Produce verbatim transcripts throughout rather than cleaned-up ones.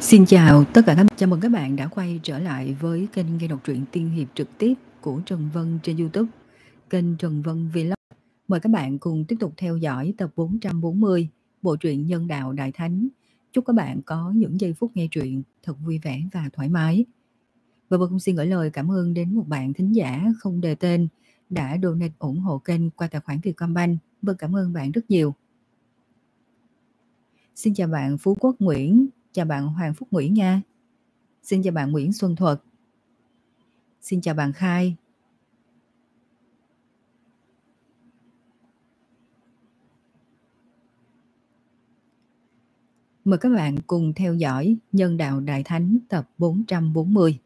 Xin chào tất cả các chào mừng các bạn đã quay trở lại với kênh nghe đọc truyện tiên hiệp trực tiếp của Trần Vân trên YouTube, kênh Trần Vân Vlog. Mời các bạn cùng tiếp tục theo dõi tập bốn trăm bốn mươi bộ truyện Nhân Đạo Đại Thánh. Chúc các bạn có những giây phút nghe truyện thật vui vẻ và thoải mái. Và Vân cũng xin gửi lời cảm ơn đến một bạn thính giả không đề tên đã donate ủng hộ kênh qua tài khoản Vietcombank. Vân cảm ơn bạn rất nhiều. Xin chào bạn Phú Quốc Nguyễn, chào bạn Hoàng Phúc Nguyễn nha. Xin chào bạn Nguyễn Xuân Thuật. Xin chào bạn Khai. Mời các bạn cùng theo dõi Nhân Đạo Đại Thánh tập bốn trăm bốn mươi.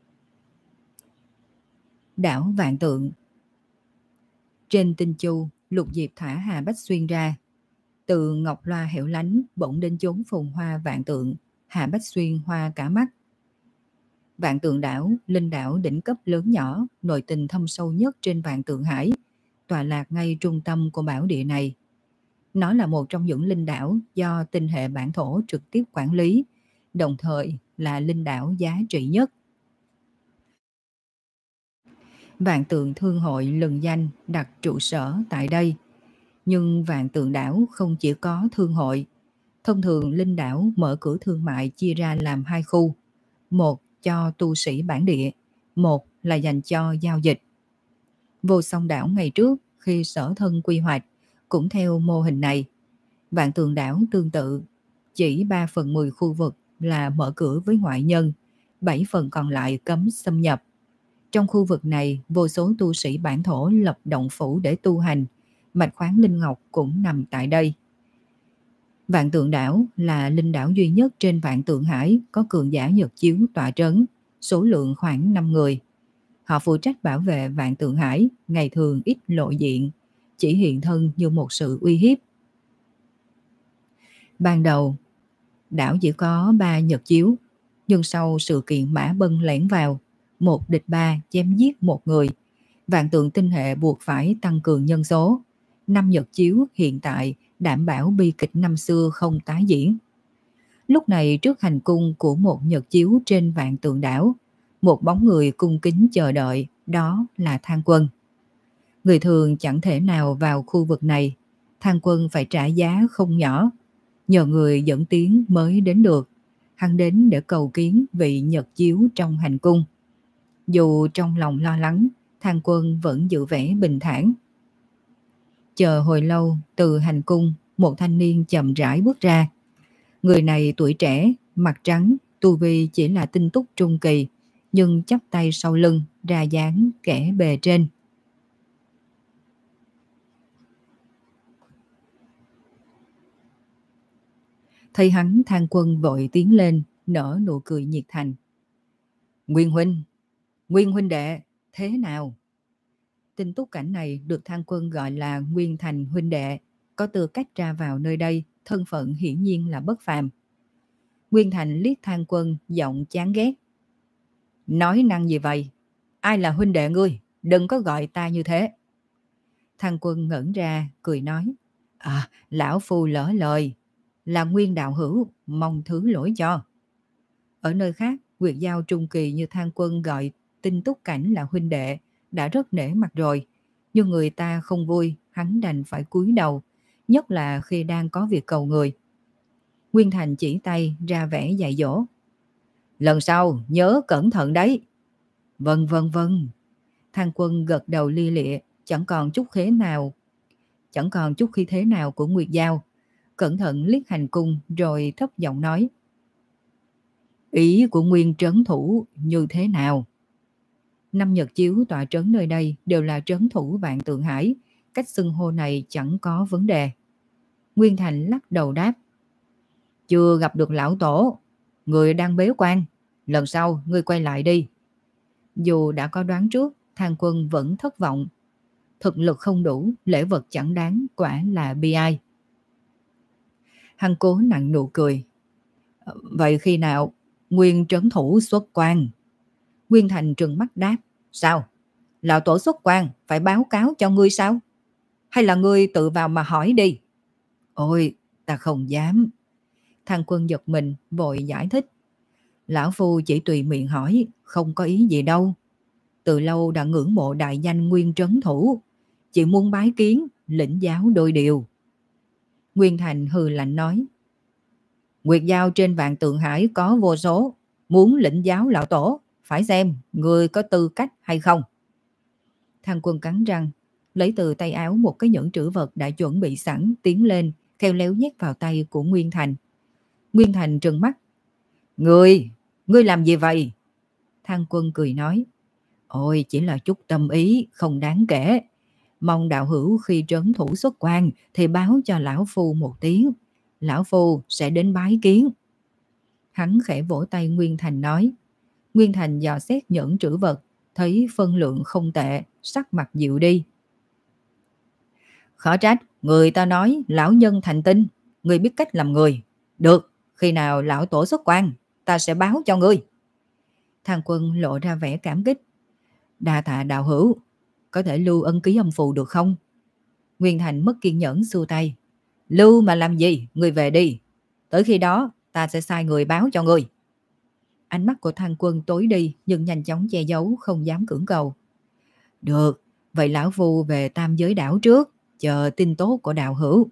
Đảo Vạn Tượng. Trên Tinh Chu, Lục Diệp thả Hà Bách Xuyên ra. Từ ngọc loa hẻo lánh bỗng đến chốn phồn hoa vạn tượng, Hà Bách Xuyên hoa cả mắt. Vạn Tượng đảo, linh đảo đỉnh cấp lớn nhỏ, nội tình thâm sâu nhất trên Vạn Tượng hải, tọa lạc ngay trung tâm của bảo địa này. Nó là một trong những linh đảo do tinh hệ bản thổ trực tiếp quản lý, đồng thời là linh đảo giá trị nhất. Vạn Tượng Thương hội lừng danh đặt trụ sở tại đây. Nhưng Vạn Tượng đảo không chỉ có thương hội. Thông thường linh đảo mở cửa thương mại chia ra làm hai khu. Một cho tu sĩ bản địa, một là dành cho giao dịch. Vô Song đảo ngày trước khi sở thân quy hoạch cũng theo mô hình này. Vạn Tượng đảo tương tự, chỉ ba phần mười khu vực là mở cửa với ngoại nhân, bảy phần còn lại cấm xâm nhập. Trong khu vực này, vô số tu sĩ bản thổ lập động phủ để tu hành, mạch khoáng linh ngọc cũng nằm tại đây. Vạn Tượng đảo là linh đảo duy nhất trên Vạn Tượng hải có cường giả nhật chiếu tọa trấn, số lượng khoảng năm người. Họ phụ trách bảo vệ Vạn Tượng hải, ngày thường ít lộ diện, chỉ hiện thân như một sự uy hiếp. Ban đầu, đảo chỉ có ba nhật chiếu, nhưng sau sự kiện Mã Bân lẻn vào, một địch ba chém giết một người, Vạn Tượng tinh hệ buộc phải tăng cường nhân số. Năm nhật chiếu hiện tại đảm bảo bi kịch năm xưa không tái diễn. Lúc này trước hành cung của một nhật chiếu trên Vạn Tượng đảo, một bóng người cung kính chờ đợi, đó là Thang Quân. Người thường chẳng thể nào vào khu vực này, Thang Quân phải trả giá không nhỏ, nhờ người dẫn tiếng mới đến được. Hắn đến để cầu kiến vị nhật chiếu trong hành cung. Dù trong lòng lo lắng, Thang Quân vẫn giữ vẻ bình thản. Chờ hồi lâu, từ hành cung, một thanh niên chậm rãi bước ra. Người này tuổi trẻ, mặt trắng, tu vi chỉ là tinh túc trung kỳ, nhưng chắp tay sau lưng, ra dáng kẻ bề trên. Thấy hắn, Thang Quân vội tiến lên, nở nụ cười nhiệt thành. Nguyên huynh, Nguyên huynh đệ, thế nào? Tinh túc cảnh này được Thang Quân gọi là Nguyên Thành huynh đệ, có tư cách ra vào nơi đây, thân phận hiển nhiên là bất phàm. Nguyên Thành liếc Thang Quân, giọng chán ghét. Nói năng gì vậy? Ai là huynh đệ ngươi? Đừng có gọi ta như thế. Thang Quân ngẩn ra, cười nói. À, lão phu lỡ lời. Là Nguyên đạo hữu, mong thứ lỗi cho. Ở nơi khác, Nguyệt Giao trung kỳ như Thang Quân gọi Tinh túc cảnh là huynh đệ đã rất nể mặt rồi, nhưng người ta không vui, hắn đành phải cúi đầu, nhất là khi đang có việc cầu người. Nguyên Thành chỉ tay ra vẻ dạy dỗ. Lần sau nhớ cẩn thận đấy. Vâng vâng vâng. Thang Quân gật đầu li lịa, chẳng còn chút khí nào, chẳng còn chút khí thế nào của Nguyệt Giao, cẩn thận liếc hành cung rồi thấp giọng nói. Ý của Nguyên trấn thủ như thế nào? Năm nhật chiếu tọa trấn nơi đây đều là trấn thủ Vạn Tượng hải, cách xưng hô này chẳng có vấn đề. Nguyên Thành lắc đầu đáp. Chưa gặp được lão tổ, người đang bế quan, lần sau ngươi quay lại đi. Dù đã có đoán trước, Thang Quân vẫn thất vọng. Thực lực không đủ, lễ vật chẳng đáng, quả là bi ai. Hắn cố nặng nụ cười. Vậy khi nào Nguyên trấn thủ xuất quan? Nguyên Thành trừng mắt đáp. Sao? Lão tổ xuất quan phải báo cáo cho ngươi sao? Hay là ngươi tự vào mà hỏi đi? Ôi, ta không dám. Thang Quân giật mình, vội giải thích. Lão phu chỉ tùy miệng hỏi, không có ý gì đâu. Từ lâu đã ngưỡng mộ đại danh Nguyên trấn thủ, chỉ muốn bái kiến, lĩnh giáo đôi điều. Nguyên Thành hừ lạnh nói, Nguyệt Giao trên vạn tượng hải có vô số, muốn lĩnh giáo lão tổ, phải xem người có tư cách hay không. Thang Quân cắn răng, lấy từ tay áo một cái nhẫn trữ vật đã chuẩn bị sẵn, tiến lên, khéo léo nhét vào tay của Nguyên Thành. Nguyên Thành trừng mắt, Ngươi, ngươi làm gì vậy? Thang Quân cười nói, ôi chỉ là chút tâm ý, không đáng kể. Mong đạo hữu khi trấn thủ xuất quan thì báo cho lão phu một tiếng, lão phu sẽ đến bái kiến. Hắn khẽ vỗ tay Nguyên Thành nói. Nguyên Thành dò xét nhẫn trữ vật, thấy phân lượng không tệ, sắc mặt dịu đi. Khó trách, người ta nói lão nhân thành tinh, người biết cách làm người. Được, khi nào lão tổ xuất quan, ta sẽ báo cho ngươi. Thang Quân lộ ra vẻ cảm kích. Đa tạ đạo hữu, có thể lưu ân ký âm phù được không? Nguyên Thành mất kiên nhẫn xua tay. Lưu mà làm gì, người về đi. Tới khi đó ta sẽ sai người báo cho người. Ánh mắt của Thang Quân tối đi, nhưng nhanh chóng che giấu, không dám cưỡng cầu. Được, vậy lão phu về Tam Giới Đảo trước, chờ tin tốt của đạo hữu.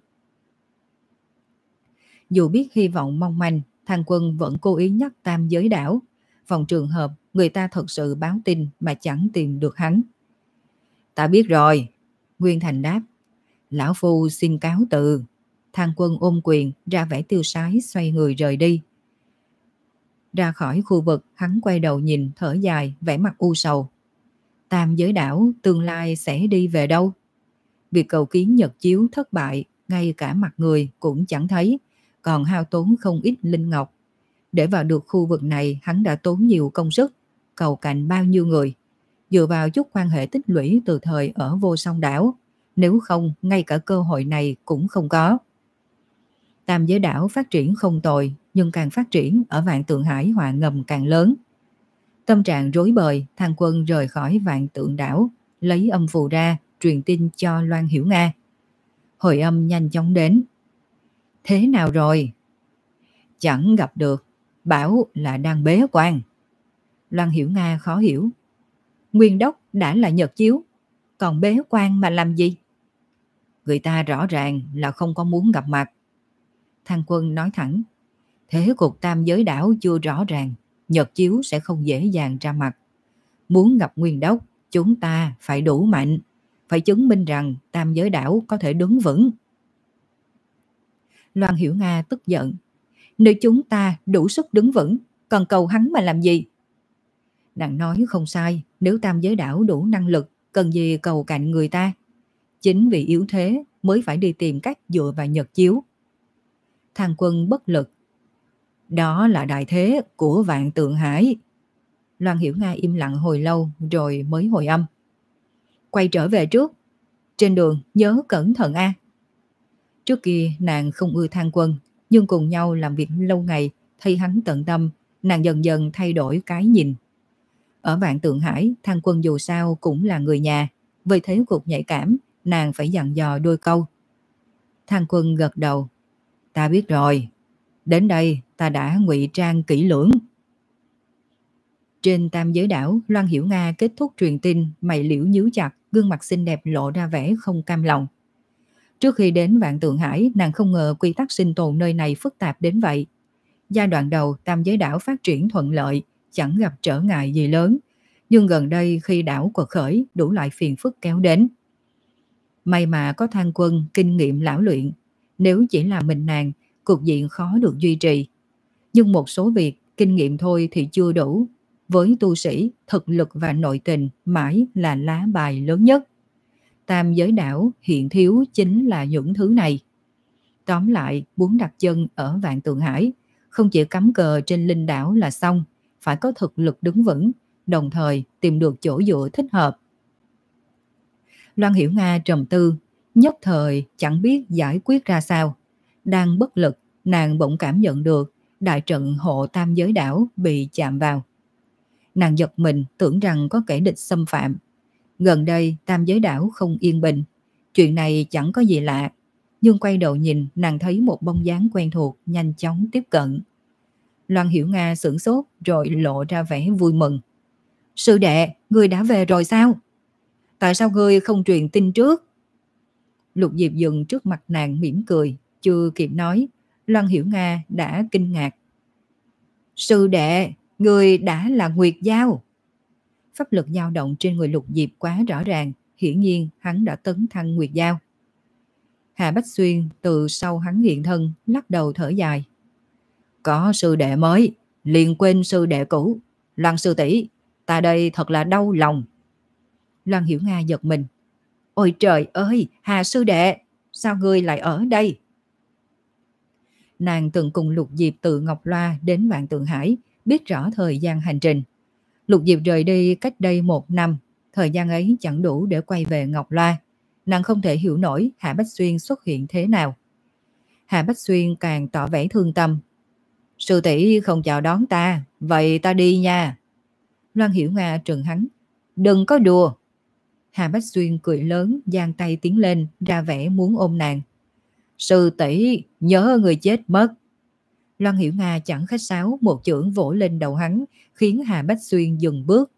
Dù biết hy vọng mong manh, Thang Quân vẫn cố ý nhắc Tam Giới Đảo, phòng trường hợp người ta thật sự báo tin mà chẳng tìm được hắn. Ta biết rồi, Nguyên Thành đáp. Lão phu xin cáo từ. Thang Quân ôm quyền, ra vẻ tiêu sái, xoay người rời đi. Ra khỏi khu vực, hắn quay đầu nhìn, thở dài, vẻ mặt u sầu. Tam Giới Đảo tương lai sẽ đi về đâu? Việc cầu kiến nhật chiếu thất bại, ngay cả mặt người cũng chẳng thấy, còn hao tốn không ít linh ngọc. Để vào được khu vực này, hắn đã tốn nhiều công sức, cầu cạnh bao nhiêu người. Dựa vào chút quan hệ tích lũy từ thời ở Vô Song Đảo, nếu không ngay cả cơ hội này cũng không có. Tam Giới Đảo phát triển không tồi, nhưng càng phát triển ở Vạn Tượng Hải họa ngầm càng lớn. Tâm trạng rối bời, Thang Quân rời khỏi Vạn Tượng Đảo, lấy âm phù ra, truyền tin cho Loan Hiểu Nga. Hồi âm nhanh chóng đến. Thế nào rồi? Chẳng gặp được, bảo là đang bế quan. Loan Hiểu Nga khó hiểu. Nguyên đốc đã là nhật chiếu, còn bế quan mà làm gì? Người ta rõ ràng là không có muốn gặp mặt. Thang Quân nói thẳng, thế cục Tam Giới Đảo chưa rõ ràng, nhật chiếu sẽ không dễ dàng ra mặt. Muốn gặp Nguyên đốc, chúng ta phải đủ mạnh, phải chứng minh rằng Tam Giới Đảo có thể đứng vững. Loan Hiểu Nga tức giận, nếu chúng ta đủ sức đứng vững, còn cầu hắn mà làm gì? Nàng nói không sai, nếu Tam Giới Đảo đủ năng lực, cần gì cầu cạnh người ta? Chính vì yếu thế mới phải đi tìm cách dựa vào nhật chiếu. Thang Quân bất lực. Đó là đại thế của Vạn Tượng Hải. Loan Hiểu Nga im lặng hồi lâu rồi mới hồi âm. Quay trở về trước, trên đường nhớ cẩn thận a. Trước kia nàng không ưa Thang Quân, nhưng cùng nhau làm việc lâu ngày, thấy hắn tận tâm, nàng dần dần thay đổi cái nhìn. Ở Vạn Tượng Hải, Thang Quân dù sao cũng là người nhà, vì thế cuộc nhạy cảm, nàng phải dặn dò đôi câu. Thang Quân gật đầu. Ta biết rồi, đến đây ta đã ngụy trang kỹ lưỡng. Trên Tam Giới Đảo, Loan Hiểu Nga kết thúc truyền tin, mày liễu nhíu chặt, gương mặt xinh đẹp lộ ra vẻ không cam lòng. Trước khi đến Vạn Tượng Hải, nàng không ngờ quy tắc sinh tồn nơi này phức tạp đến vậy. Giai đoạn đầu, Tam Giới Đảo phát triển thuận lợi, chẳng gặp trở ngại gì lớn. Nhưng gần đây khi đảo quật khởi, đủ loại phiền phức kéo đến. May mà có Thang Quân kinh nghiệm lão luyện, nếu chỉ là mình nàng, cục diện khó được duy trì. Nhưng một số việc, kinh nghiệm thôi thì chưa đủ. Với tu sĩ, thực lực và nội tình mãi là lá bài lớn nhất. Tam Giới Đảo hiện thiếu chính là những thứ này. Tóm lại, muốn đặt chân ở Vạn Tượng Hải, không chỉ cắm cờ trên linh đảo là xong, phải có thực lực đứng vững, đồng thời tìm được chỗ dựa thích hợp. Loan Hiểu Nga trầm tư, nhất thời chẳng biết giải quyết ra sao. Đang bất lực, nàng bỗng cảm nhận được đại trận hộ Tam Giới Đảo bị chạm vào. Nàng giật mình, tưởng rằng có kẻ địch xâm phạm. Gần đây Tam Giới Đảo không yên bình, chuyện này chẳng có gì lạ. Nhưng quay đầu nhìn, nàng thấy một bóng dáng quen thuộc nhanh chóng tiếp cận. Loan Hiểu Nga sửng sốt rồi lộ ra vẻ vui mừng. Sư đệ, ngươi đã về rồi sao? Tại sao ngươi không truyền tin trước? Lục Diệp dừng trước mặt nàng mỉm cười, chưa kịp nói, Loan Hiểu Nga đã kinh ngạc. Sư đệ, ngươi đã là Nguyệt Giao. Pháp lực dao động trên người Lục Diệp quá rõ ràng, hiển nhiên hắn đã tấn thăng Nguyệt Giao. Hà Bách Xuyên từ sau hắn hiện thân, lắc đầu thở dài. Có sư đệ mới, liền quên sư đệ cũ. Loan sư tỷ, ta đây thật là đau lòng. Loan Hiểu Nga giật mình. Ôi trời ơi, Hà sư đệ, sao ngươi lại ở đây? Nàng từng cùng Lục Diệp từ Ngọc Loa đến Vạn Tượng Hải, biết rõ thời gian hành trình. Lục Diệp rời đi cách đây một năm, thời gian ấy chẳng đủ để quay về Ngọc Loa. Nàng không thể hiểu nổi Hạ Bách Xuyên xuất hiện thế nào. Hạ Bách Xuyên càng tỏ vẻ thương tâm. Sư tỷ không chào đón ta, vậy ta đi nha. Loan Hiểu Nga trừng hắn. Đừng có đùa. Hà Bách Xuyên cười lớn, giang tay tiến lên, ra vẻ muốn ôm nàng. Sư tỷ nhớ người chết mất. Loan Hiểu Nga chẳng khách sáo, một chưởng vỗ lên đầu hắn, khiến Hà Bách Xuyên dừng bước.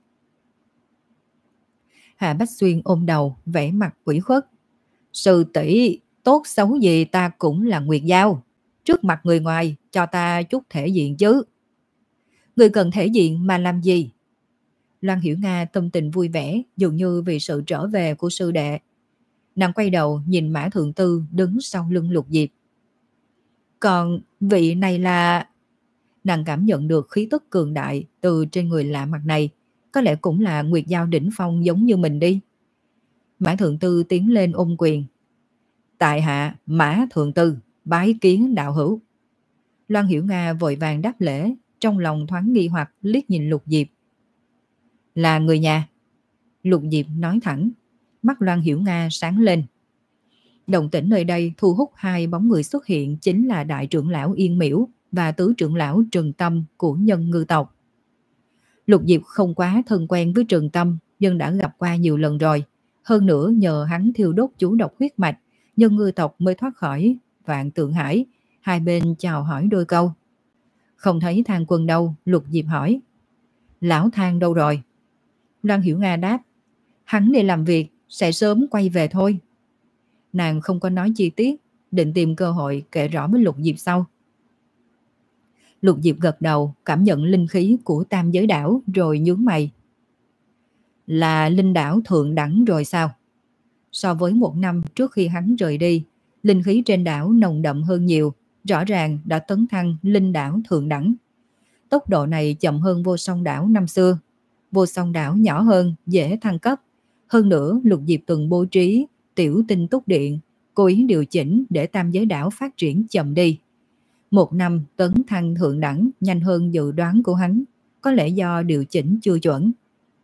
Hà Bách Xuyên ôm đầu, vẻ mặt ủy khuất. Sư tỷ, tốt xấu gì ta cũng là Nguyệt Giao. Trước mặt người ngoài, cho ta chút thể diện chứ. Người cần thể diện mà làm gì? Loan Hiểu Nga tâm tình vui vẻ, dường như vì sự trở về của sư đệ. Nàng quay đầu nhìn Mã Thượng Tư đứng sau lưng Lục Diệp. Còn vị này là... Nàng cảm nhận được khí tức cường đại từ trên người lạ mặt này. Có lẽ cũng là Nguyệt Giao đỉnh phong giống như mình đi. Mã Thượng Tư tiến lên ôm quyền. Tại hạ Mã Thượng Tư, bái kiến đạo hữu. Loan Hiểu Nga vội vàng đáp lễ, trong lòng thoáng nghi hoặc liếc nhìn Lục Diệp. Là người nhà. Lục Diệp nói thẳng, mắt Loan Hiểu Nga sáng lên. Động tĩnh nơi đây thu hút hai bóng người xuất hiện chính là đại trưởng lão Yên Miễu và tứ trưởng lão Trừng Tâm của Nhân Ngư tộc. Lục Diệp không quá thân quen với Trừng Tâm, nhưng đã gặp qua nhiều lần rồi. Hơn nữa nhờ hắn thiêu đốt chú độc huyết mạch, Nhân Ngư tộc mới thoát khỏi Vạn Tượng Hải. Hai bên chào hỏi đôi câu. Không thấy Thang Quân đâu, Lục Diệp hỏi. Lão Thang đâu rồi? Loan Hiểu Nga đáp. Hắn đi làm việc, sẽ sớm quay về thôi. Nàng không có nói chi tiết, định tìm cơ hội kể rõ với Lục Diệp sau. Lục Diệp gật đầu, cảm nhận linh khí của Tam Giới Đảo rồi nhướng mày. Là linh đảo thượng đẳng rồi sao? So với một năm trước khi hắn rời đi, linh khí trên đảo nồng đậm hơn nhiều, rõ ràng đã tấn thăng linh đảo thượng đẳng. Tốc độ này chậm hơn Vô Song đảo năm xưa. Vô Song đảo nhỏ hơn, dễ thăng cấp. Hơn nữa, Lục Diệp từng bố trí tiểu tinh túc điện, cố ý điều chỉnh để Tam Giới đảo phát triển chậm đi. Một năm tấn thăng thượng đẳng nhanh hơn dự đoán của hắn, có lẽ do điều chỉnh chưa chuẩn.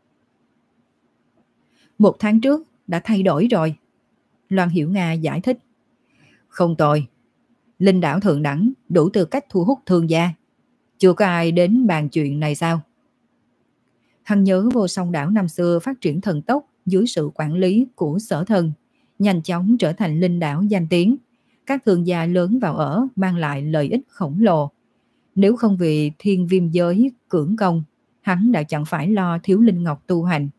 Một tháng trước đã thay đổi rồi. Loan Hiểu Nga giải thích. Không tồi. Linh đảo thượng đẳng đủ tư cách thu hút thương gia. Chưa có ai đến bàn chuyện này sao? Hắn nhớ Vô Song đảo năm xưa phát triển thần tốc dưới sự quản lý của Sở Thần, nhanh chóng trở thành linh đảo danh tiếng. Các thương gia lớn vào ở mang lại lợi ích khổng lồ. Nếu không vì thiên viêm giới cưỡng công, hắn đã chẳng phải lo thiếu linh ngọc tu hành.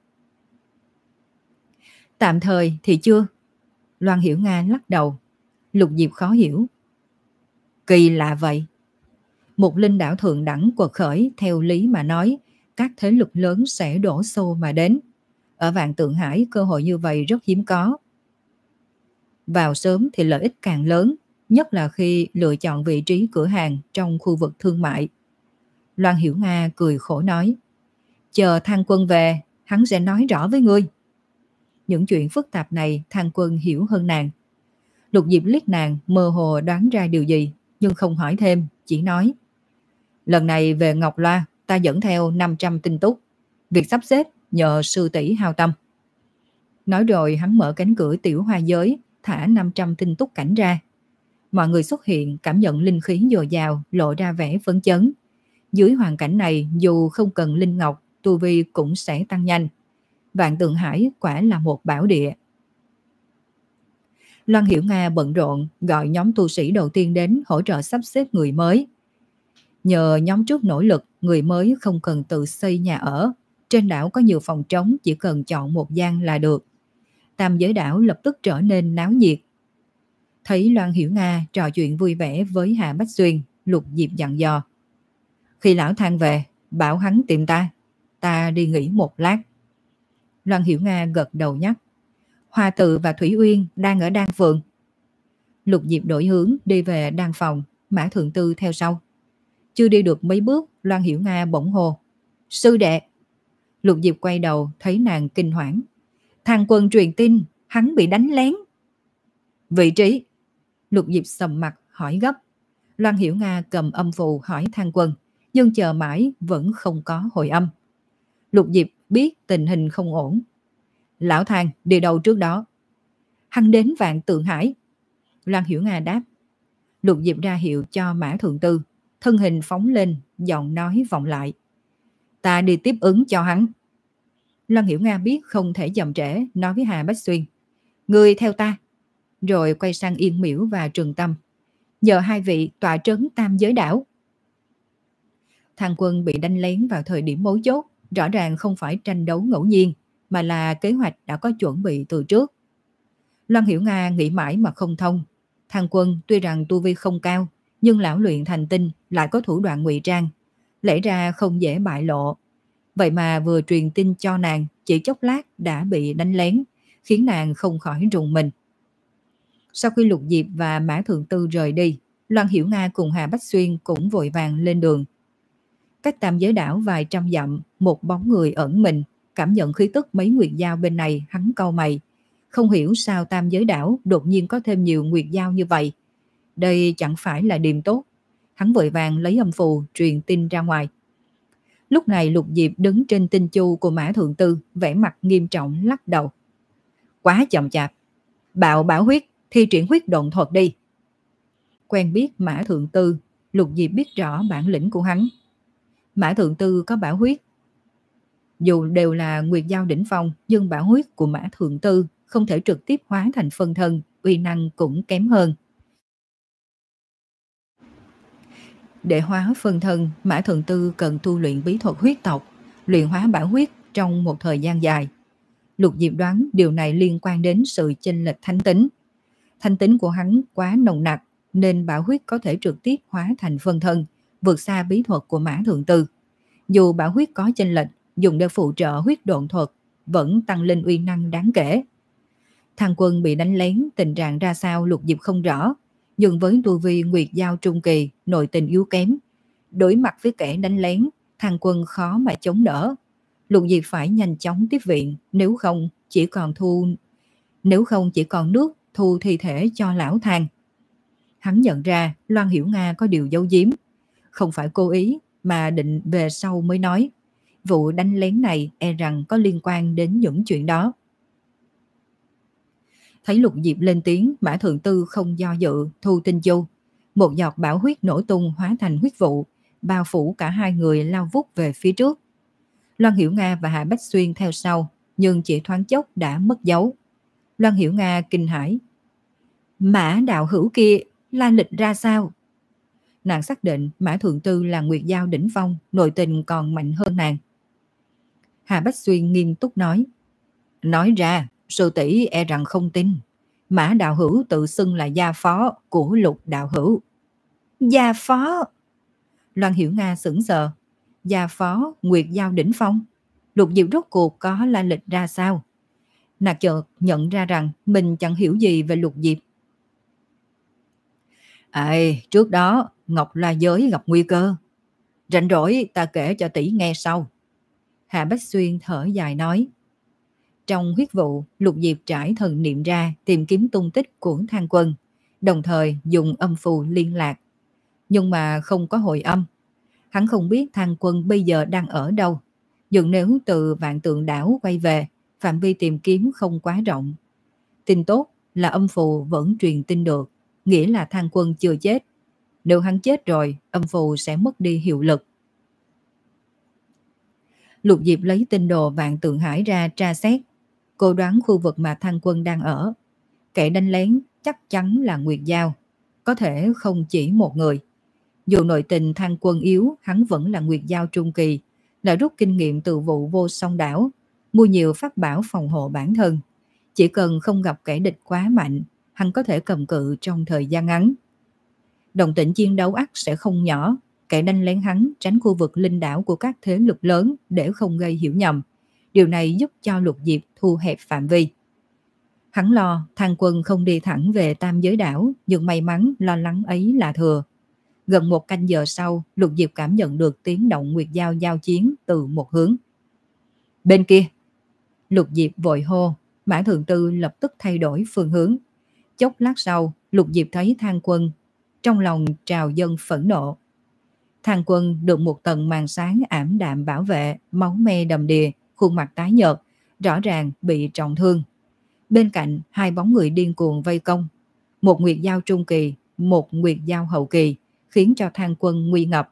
Tạm thời thì chưa. Loan Hiểu Nga lắc đầu. Lục Diệp khó hiểu. Kỳ lạ vậy. Một linh đảo thượng đẳng quật khởi, theo lý mà nói, các thế lực lớn sẽ đổ xô mà đến. Ở Vạn Tượng Hải cơ hội như vậy rất hiếm có. Vào sớm thì lợi ích càng lớn, nhất là khi lựa chọn vị trí cửa hàng trong khu vực thương mại. Loan Hiểu Nga cười khổ nói. Chờ Thang Quân về, hắn sẽ nói rõ với ngươi. Những chuyện phức tạp này Thang Quân hiểu hơn nàng. Lục Diệp liếc nàng, mơ hồ đoán ra điều gì, nhưng không hỏi thêm, chỉ nói. Lần này về Ngọc Loa, ta dẫn theo năm trăm tinh túc. Việc sắp xếp nhờ sư tỷ hao tâm. Nói rồi hắn mở cánh cửa tiểu hoa giới, thả năm trăm tinh túc cảnh ra. Mọi người xuất hiện, cảm nhận linh khí dồi dào, lộ ra vẻ phấn chấn. Dưới hoàn cảnh này, dù không cần linh ngọc, tu vi cũng sẽ tăng nhanh. Vạn Tượng Hải quả là một bảo địa. Loan Hiểu Nga bận rộn, gọi nhóm tu sĩ đầu tiên đến hỗ trợ sắp xếp người mới. Nhờ nhóm trước nỗ lực, người mới không cần tự xây nhà ở. Trên đảo có nhiều phòng trống, chỉ cần chọn một gian là được. Tam giới đảo lập tức trở nên náo nhiệt. Thấy Loan Hiểu Nga trò chuyện vui vẻ với Hà Bách Xuyên, Lục Diệp dặn dò. Khi lão Thang về, bảo hắn tìm ta. Ta đi nghỉ một lát. Loan Hiểu Nga gật đầu nhắc. Hoa Tự và Thủy Uyên đang ở Đan Phượng. Lục Diệp đổi hướng đi về Đan Phòng, Mã Thượng Tư theo sau. Chưa đi được mấy bước, Loan Hiểu Nga bỗng hô. Sư đệ! Lục Diệp quay đầu thấy nàng kinh hoảng. Thang Quân truyền tin, hắn bị đánh lén. Vị trí? Lục Diệp sầm mặt hỏi gấp. Loan Hiểu Nga cầm âm phù hỏi Thang Quân, nhưng chờ mãi vẫn không có hồi âm. Lục Diệp biết tình hình không ổn. Lão Thang đi đâu trước đó? Hắn đến Vạn Tượng Hải. Loan Hiểu Nga đáp. Lục Diệp ra hiệu cho Mã Thượng Tư, thân hình phóng lên, giọng nói vọng lại. Ta đi tiếp ứng cho hắn. Loan Hiểu Nga biết không thể chậm trễ, nói với Hà Bách Xuyên. Ngươi theo ta. Rồi quay sang Yên Miễu và Trường Tâm. Nhờ hai vị tọa trấn Tam Giới Đảo. Thang Quân bị đánh lén vào thời điểm mấu chốt, rõ ràng không phải tranh đấu ngẫu nhiên, mà là kế hoạch đã có chuẩn bị từ trước. Loan Hiểu Nga nghĩ mãi mà không thông. Thang Quân tuy rằng tu vi không cao, nhưng lão luyện thành tinh lại có thủ đoạn ngụy trang, lẽ ra không dễ bại lộ. Vậy mà vừa truyền tin cho nàng, chỉ chốc lát đã bị đánh lén, khiến nàng không khỏi rùng mình. Sau khi Lục Diệp và Mã Thượng Tư rời đi, Loan Hiểu Nga cùng Hà Bách Xuyên cũng vội vàng lên đường. Cách Tam Giới Đảo vài trăm dặm, một bóng người ẩn mình, cảm nhận khí tức mấy nguyệt dao bên này, hắn cau mày. Không hiểu sao Tam Giới Đảo đột nhiên có thêm nhiều nguyệt dao như vậy. Đây chẳng phải là điềm tốt. Hắn vội vàng lấy âm phù truyền tin ra ngoài. Lúc này Lục Diệp đứng trên tinh chu của Mã Thượng Tư, vẻ mặt nghiêm trọng lắc đầu. Quá chậm chạp. Bạo bảo huyết, thi triển huyết độn thuật đi. Quen biết Mã Thượng Tư, Lục Diệp biết rõ bản lĩnh của hắn. Mã Thượng Tư có bảo huyết. Dù đều là nguyệt giao đỉnh phong, nhưng bảo huyết của Mã Thượng Tư không thể trực tiếp hóa thành phân thân, uy năng cũng kém hơn. Để hóa phân thân, Mã Thượng Tư cần tu luyện bí thuật huyết tộc, luyện hóa bảo huyết trong một thời gian dài. Lục Diệp đoán điều này liên quan đến sự chênh lệch thánh tính. Thánh tính của hắn quá nồng nặc, nên bảo huyết có thể trực tiếp hóa thành phân thân, vượt xa bí thuật của Mã Thượng Tư. Dù bảo huyết có chênh lệch, dùng để phụ trợ huyết độn thuật, vẫn tăng lên uy năng đáng kể. Thang Quân bị đánh lén, tình trạng ra sao Lục Diệp không rõ, nhưng với tu vi nguyệt giao trung kỳ, nội tình yếu kém, đối mặt với kẻ đánh lén, Thang Quân khó mà chống đỡ. Lục Diệp phải nhanh chóng tiếp viện, nếu không chỉ còn thu nếu không chỉ còn nước thu thi thể cho lão Thang. Hắn nhận ra Loan Hiểu Nga có điều giấu giếm, không phải cố ý mà định về sau mới nói. Vụ đánh lén này e rằng có liên quan đến những chuyện đó. Thấy Lục Diệp lên tiếng, Mã Thượng Tư không do dự, thu tinh chu. Một giọt bảo huyết nổ tung hóa thành huyết vụ, bao phủ cả hai người lao vút về phía trước. Loan Hiểu Nga và Hạ Bách Xuyên theo sau, nhưng chỉ thoáng chốc đã mất dấu. Loan Hiểu Nga kinh hãi. Mã đạo hữu kia, lai lịch ra sao? Nàng xác định Mã Thượng Tư là nguyệt giao đỉnh phong, nội tình còn mạnh hơn nàng. Hà Bách Xuyên nghiêm túc nói. Nói ra, sư tỷ e rằng không tin. Mã đạo hữu tự xưng là gia phó của Lục đạo hữu. Gia phó? Loan Hiểu Nga sững sờ. Gia phó nguyệt giao đỉnh phong? Lục Diệp rốt cuộc có la lịch ra sao? Nàng chợt nhận ra rằng mình chẳng hiểu gì về Lục Diệp. Ê, trước đó Ngọc La Giới gặp nguy cơ. Rảnh rỗi ta kể cho tỷ nghe sau. Hạ Bách Xuyên thở dài nói. Trong huyết vụ, Lục Diệp trải thần niệm ra tìm kiếm tung tích của Thang Quân, đồng thời dùng âm phù liên lạc. Nhưng mà không có hồi âm. Hắn không biết Thang Quân bây giờ đang ở đâu. Nhưng nếu từ Vạn Tượng Đảo quay về, phạm vi tìm kiếm không quá rộng. Tin tốt là âm phù vẫn truyền tin được, nghĩa là Thang Quân chưa chết. Nếu hắn chết rồi, âm phù sẽ mất đi hiệu lực. Lục Diệp lấy tinh đồ Vạn Tượng Hải ra tra xét. Cô đoán khu vực mà Thang Quân đang ở. Kẻ đánh lén chắc chắn là Nguyệt Giao. Có thể không chỉ một người. Dù nội tình Thang Quân yếu, hắn vẫn là Nguyệt Giao trung kỳ, lại rút kinh nghiệm từ vụ vô song đảo, mua nhiều pháp bảo phòng hộ bản thân. Chỉ cần không gặp kẻ địch quá mạnh, hắn có thể cầm cự trong thời gian ngắn. Động tĩnh chiến đấu ắt sẽ không nhỏ, kẻ đánh lén hắn tránh khu vực linh đảo của các thế lực lớn để không gây hiểu nhầm. Điều này giúp cho Lục Diệp thu hẹp phạm vi. Hắn lo Thang Quân không đi thẳng về Tam Giới đảo, nhưng may mắn lo lắng ấy là thừa. Gần một canh giờ sau, Lục Diệp cảm nhận được tiếng động Nguyệt Giao giao chiến từ một hướng. Bên kia, Lục Diệp vội hô, Mã Thượng Tư lập tức thay đổi phương hướng. Chốc lát sau, Lục Diệp thấy Thang Quân, trong lòng trào dâng phẫn nộ. Thang Quân được một tầng màn sáng ảm đạm bảo vệ, máu me đầm đìa, khuôn mặt tái nhợt, rõ ràng bị trọng thương. Bên cạnh hai bóng người điên cuồng vây công, một Nguyệt Giao trung kỳ, một Nguyệt Giao hậu kỳ, khiến cho Thang Quân nguy ngập.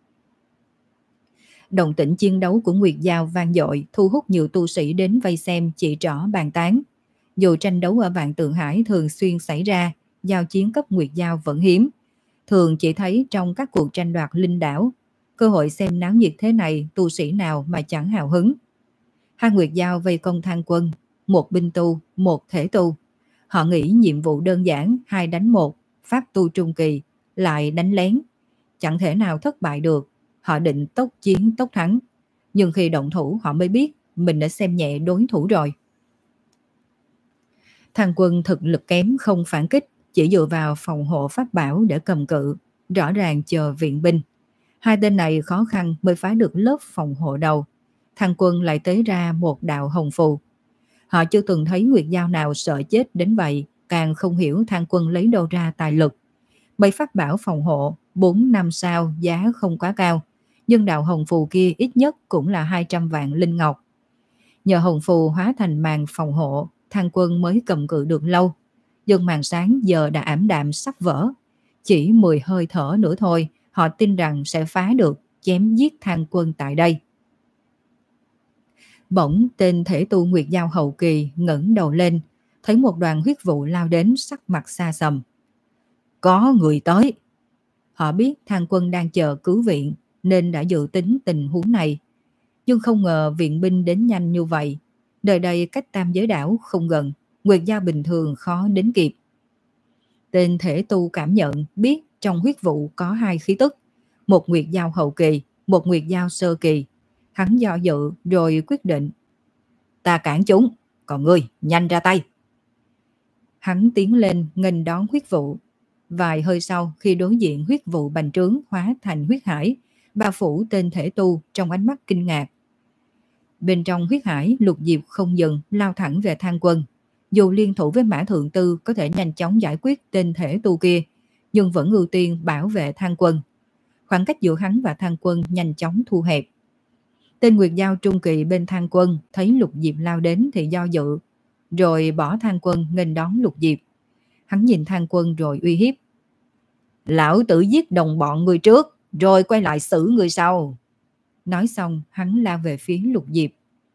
Động tĩnh chiến đấu của Nguyệt Giao vang dội, thu hút nhiều tu sĩ đến vây xem chỉ trỏ bàn tán. Dù tranh đấu ở Vạn Tượng Hải thường xuyên xảy ra, giao chiến cấp Nguyệt Giao vẫn hiếm. Thường chỉ thấy trong các cuộc tranh đoạt linh đảo. Cơ hội xem náo nhiệt thế này, tu sĩ nào mà chẳng hào hứng. Hai Nguyệt Giao vây công Thang Quân, một binh tu, một thể tu. Họ nghĩ nhiệm vụ đơn giản, hai đánh một, pháp tu trung kỳ, lại đánh lén. Chẳng thể nào thất bại được. Họ định tốc chiến tốc thắng. Nhưng khi động thủ họ mới biết mình đã xem nhẹ đối thủ rồi. Thang Quân thực lực kém không phản kích, chỉ dựa vào phòng hộ pháp bảo để cầm cự, rõ ràng chờ viện binh. Hai tên này khó khăn mới phá được lớp phòng hộ đầu. Thang Quân lại tế ra một đạo hồng phù. Họ chưa từng thấy Nguyệt Giao nào sợ chết đến vậy, càng không hiểu Thang Quân lấy đâu ra tài lực. Mấy pháp bảo phòng hộ bốn năm sao giá không quá cao, nhưng đạo hồng phù kia ít nhất cũng là hai trăm vạn linh ngọc. Nhờ hồng phù hóa thành màn phòng hộ, Thang Quân mới cầm cự được lâu. Nhưng màn sáng giờ đã ảm đạm sắp vỡ. Chỉ mười hơi thở nữa thôi, họ tin rằng sẽ phá được, chém giết Thang Quân tại đây. Bỗng tên thể tu Nguyệt Giao hậu kỳ ngẩng đầu lên, thấy một đoàn huyết vụ lao đến, sắc mặt xa sầm. Có người tới. Họ biết Thang Quân đang chờ cứu viện nên đã dự tính tình huống này. Nhưng không ngờ viện binh đến nhanh như vậy. Nơi đây cách Tam Giới đảo không gần, Nguyệt Giao bình thường khó đến kịp. Tên thể tu cảm nhận biết trong huyết vụ có hai khí tức, một Nguyệt Giao hậu kỳ, một Nguyệt Giao sơ kỳ. Hắn do dự rồi quyết định. Ta cản chúng, còn ngươi nhanh ra tay. Hắn tiến lên nghênh đón huyết vụ. Vài hơi sau, khi đối diện huyết vụ bành trướng hóa thành huyết hải, bao phủ tên thể tu trong ánh mắt kinh ngạc. Bên trong huyết hải, Lục Diệp không dừng, lao thẳng về Thang Quân. Dù liên thủ với Mã Thượng Tư có thể nhanh chóng giải quyết tên thể tu kia, nhưng vẫn ưu tiên bảo vệ Thang Quân. Khoảng cách giữa hắn và Thang Quân nhanh chóng thu hẹp. Tên Nguyệt Giao trung kỳ bên Thang Quân thấy Lục Diệp lao đến thì do dự, rồi bỏ Thang Quân nghênh đón Lục Diệp. Hắn nhìn Thang Quân rồi uy hiếp. Lão tử giết đồng bọn người trước, rồi quay lại xử người sau. Nói xong, hắn lao về phía Lục Diệp.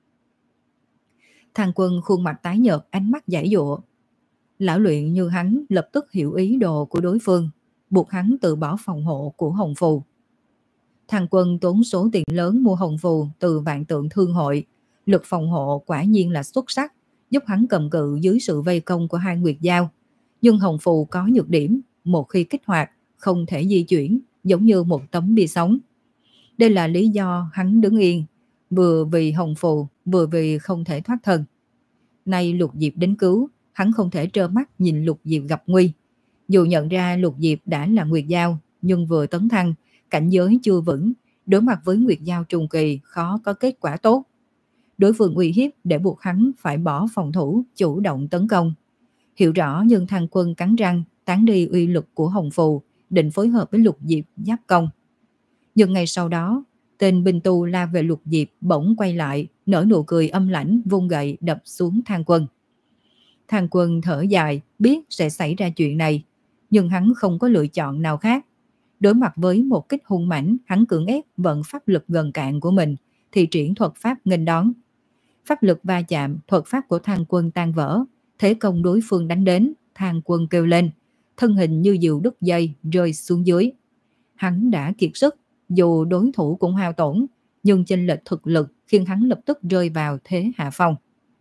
Thang Quân khuôn mặt tái nhợt, ánh mắt giãy giụa. Lão luyện như hắn lập tức hiểu ý đồ của đối phương, buộc hắn từ bỏ phòng hộ của hồng phù. Thang Quân tốn số tiền lớn mua hồng phù từ Vạn Tượng Thương hội. Lực phòng hộ quả nhiên là xuất sắc, giúp hắn cầm cự dưới sự vây công của hai Nguyệt Giao. Nhưng hồng phù có nhược điểm, một khi kích hoạt, không thể di chuyển, giống như một tấm bia sống. Đây là lý do hắn đứng yên, vừa vì hồng phù, vừa vì không thể thoát thân. Nay Lục Diệp đến cứu, hắn không thể trơ mắt nhìn Lục Diệp gặp nguy. Dù nhận ra Lục Diệp đã là Nguyệt Giao, nhưng vừa tấn thăng, cảnh giới chưa vững, đối mặt với Nguyệt Giao trung kỳ khó có kết quả tốt. Đối phương uy hiếp để buộc hắn phải bỏ phòng thủ, chủ động tấn công. Hiểu rõ nhưng Thang Quân cắn răng, tán đi uy lực của hồng phù, định phối hợp với Lục Diệp giáp công. Nhưng ngày sau đó, tên binh tu la về Lục Diệp bỗng quay lại, nở nụ cười âm lãnh, vung gậy đập xuống Thang Quân. Thang Quân thở dài, biết sẽ xảy ra chuyện này, nhưng hắn không có lựa chọn nào khác. Đối mặt với một kích hung mãnh, hắn cưỡng ép vận pháp lực gần cạn của mình, thì triển thuật pháp nghênh đón. Pháp lực va chạm, thuật pháp của Thang Quân tan vỡ, thế công đối phương đánh đến, Thang Quân kêu lên, thân hình như diều đứt dây rơi xuống dưới. Hắn đã kiệt sức, dù đối thủ cũng hao tổn, nhưng chênh lệch thực lực khiến hắn lập tức rơi vào thế hạ phong.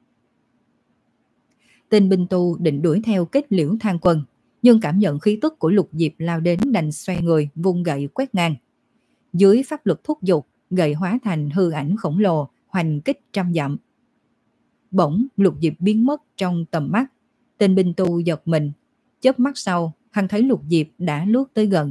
Tên binh tu định đuổi theo kết liễu Thang Quân, nhưng cảm nhận khí tức của Lục Diệp lao đến đành xoay người vung gậy quét ngang. Dưới pháp lực thúc giục, gậy hóa thành hư ảnh khổng lồ, hoành kích trăm dặm. Bỗng Lục Diệp biến mất trong tầm mắt. Tên binh tu giật mình, chớp mắt sau, hắn thấy Lục Diệp đã lướt tới gần.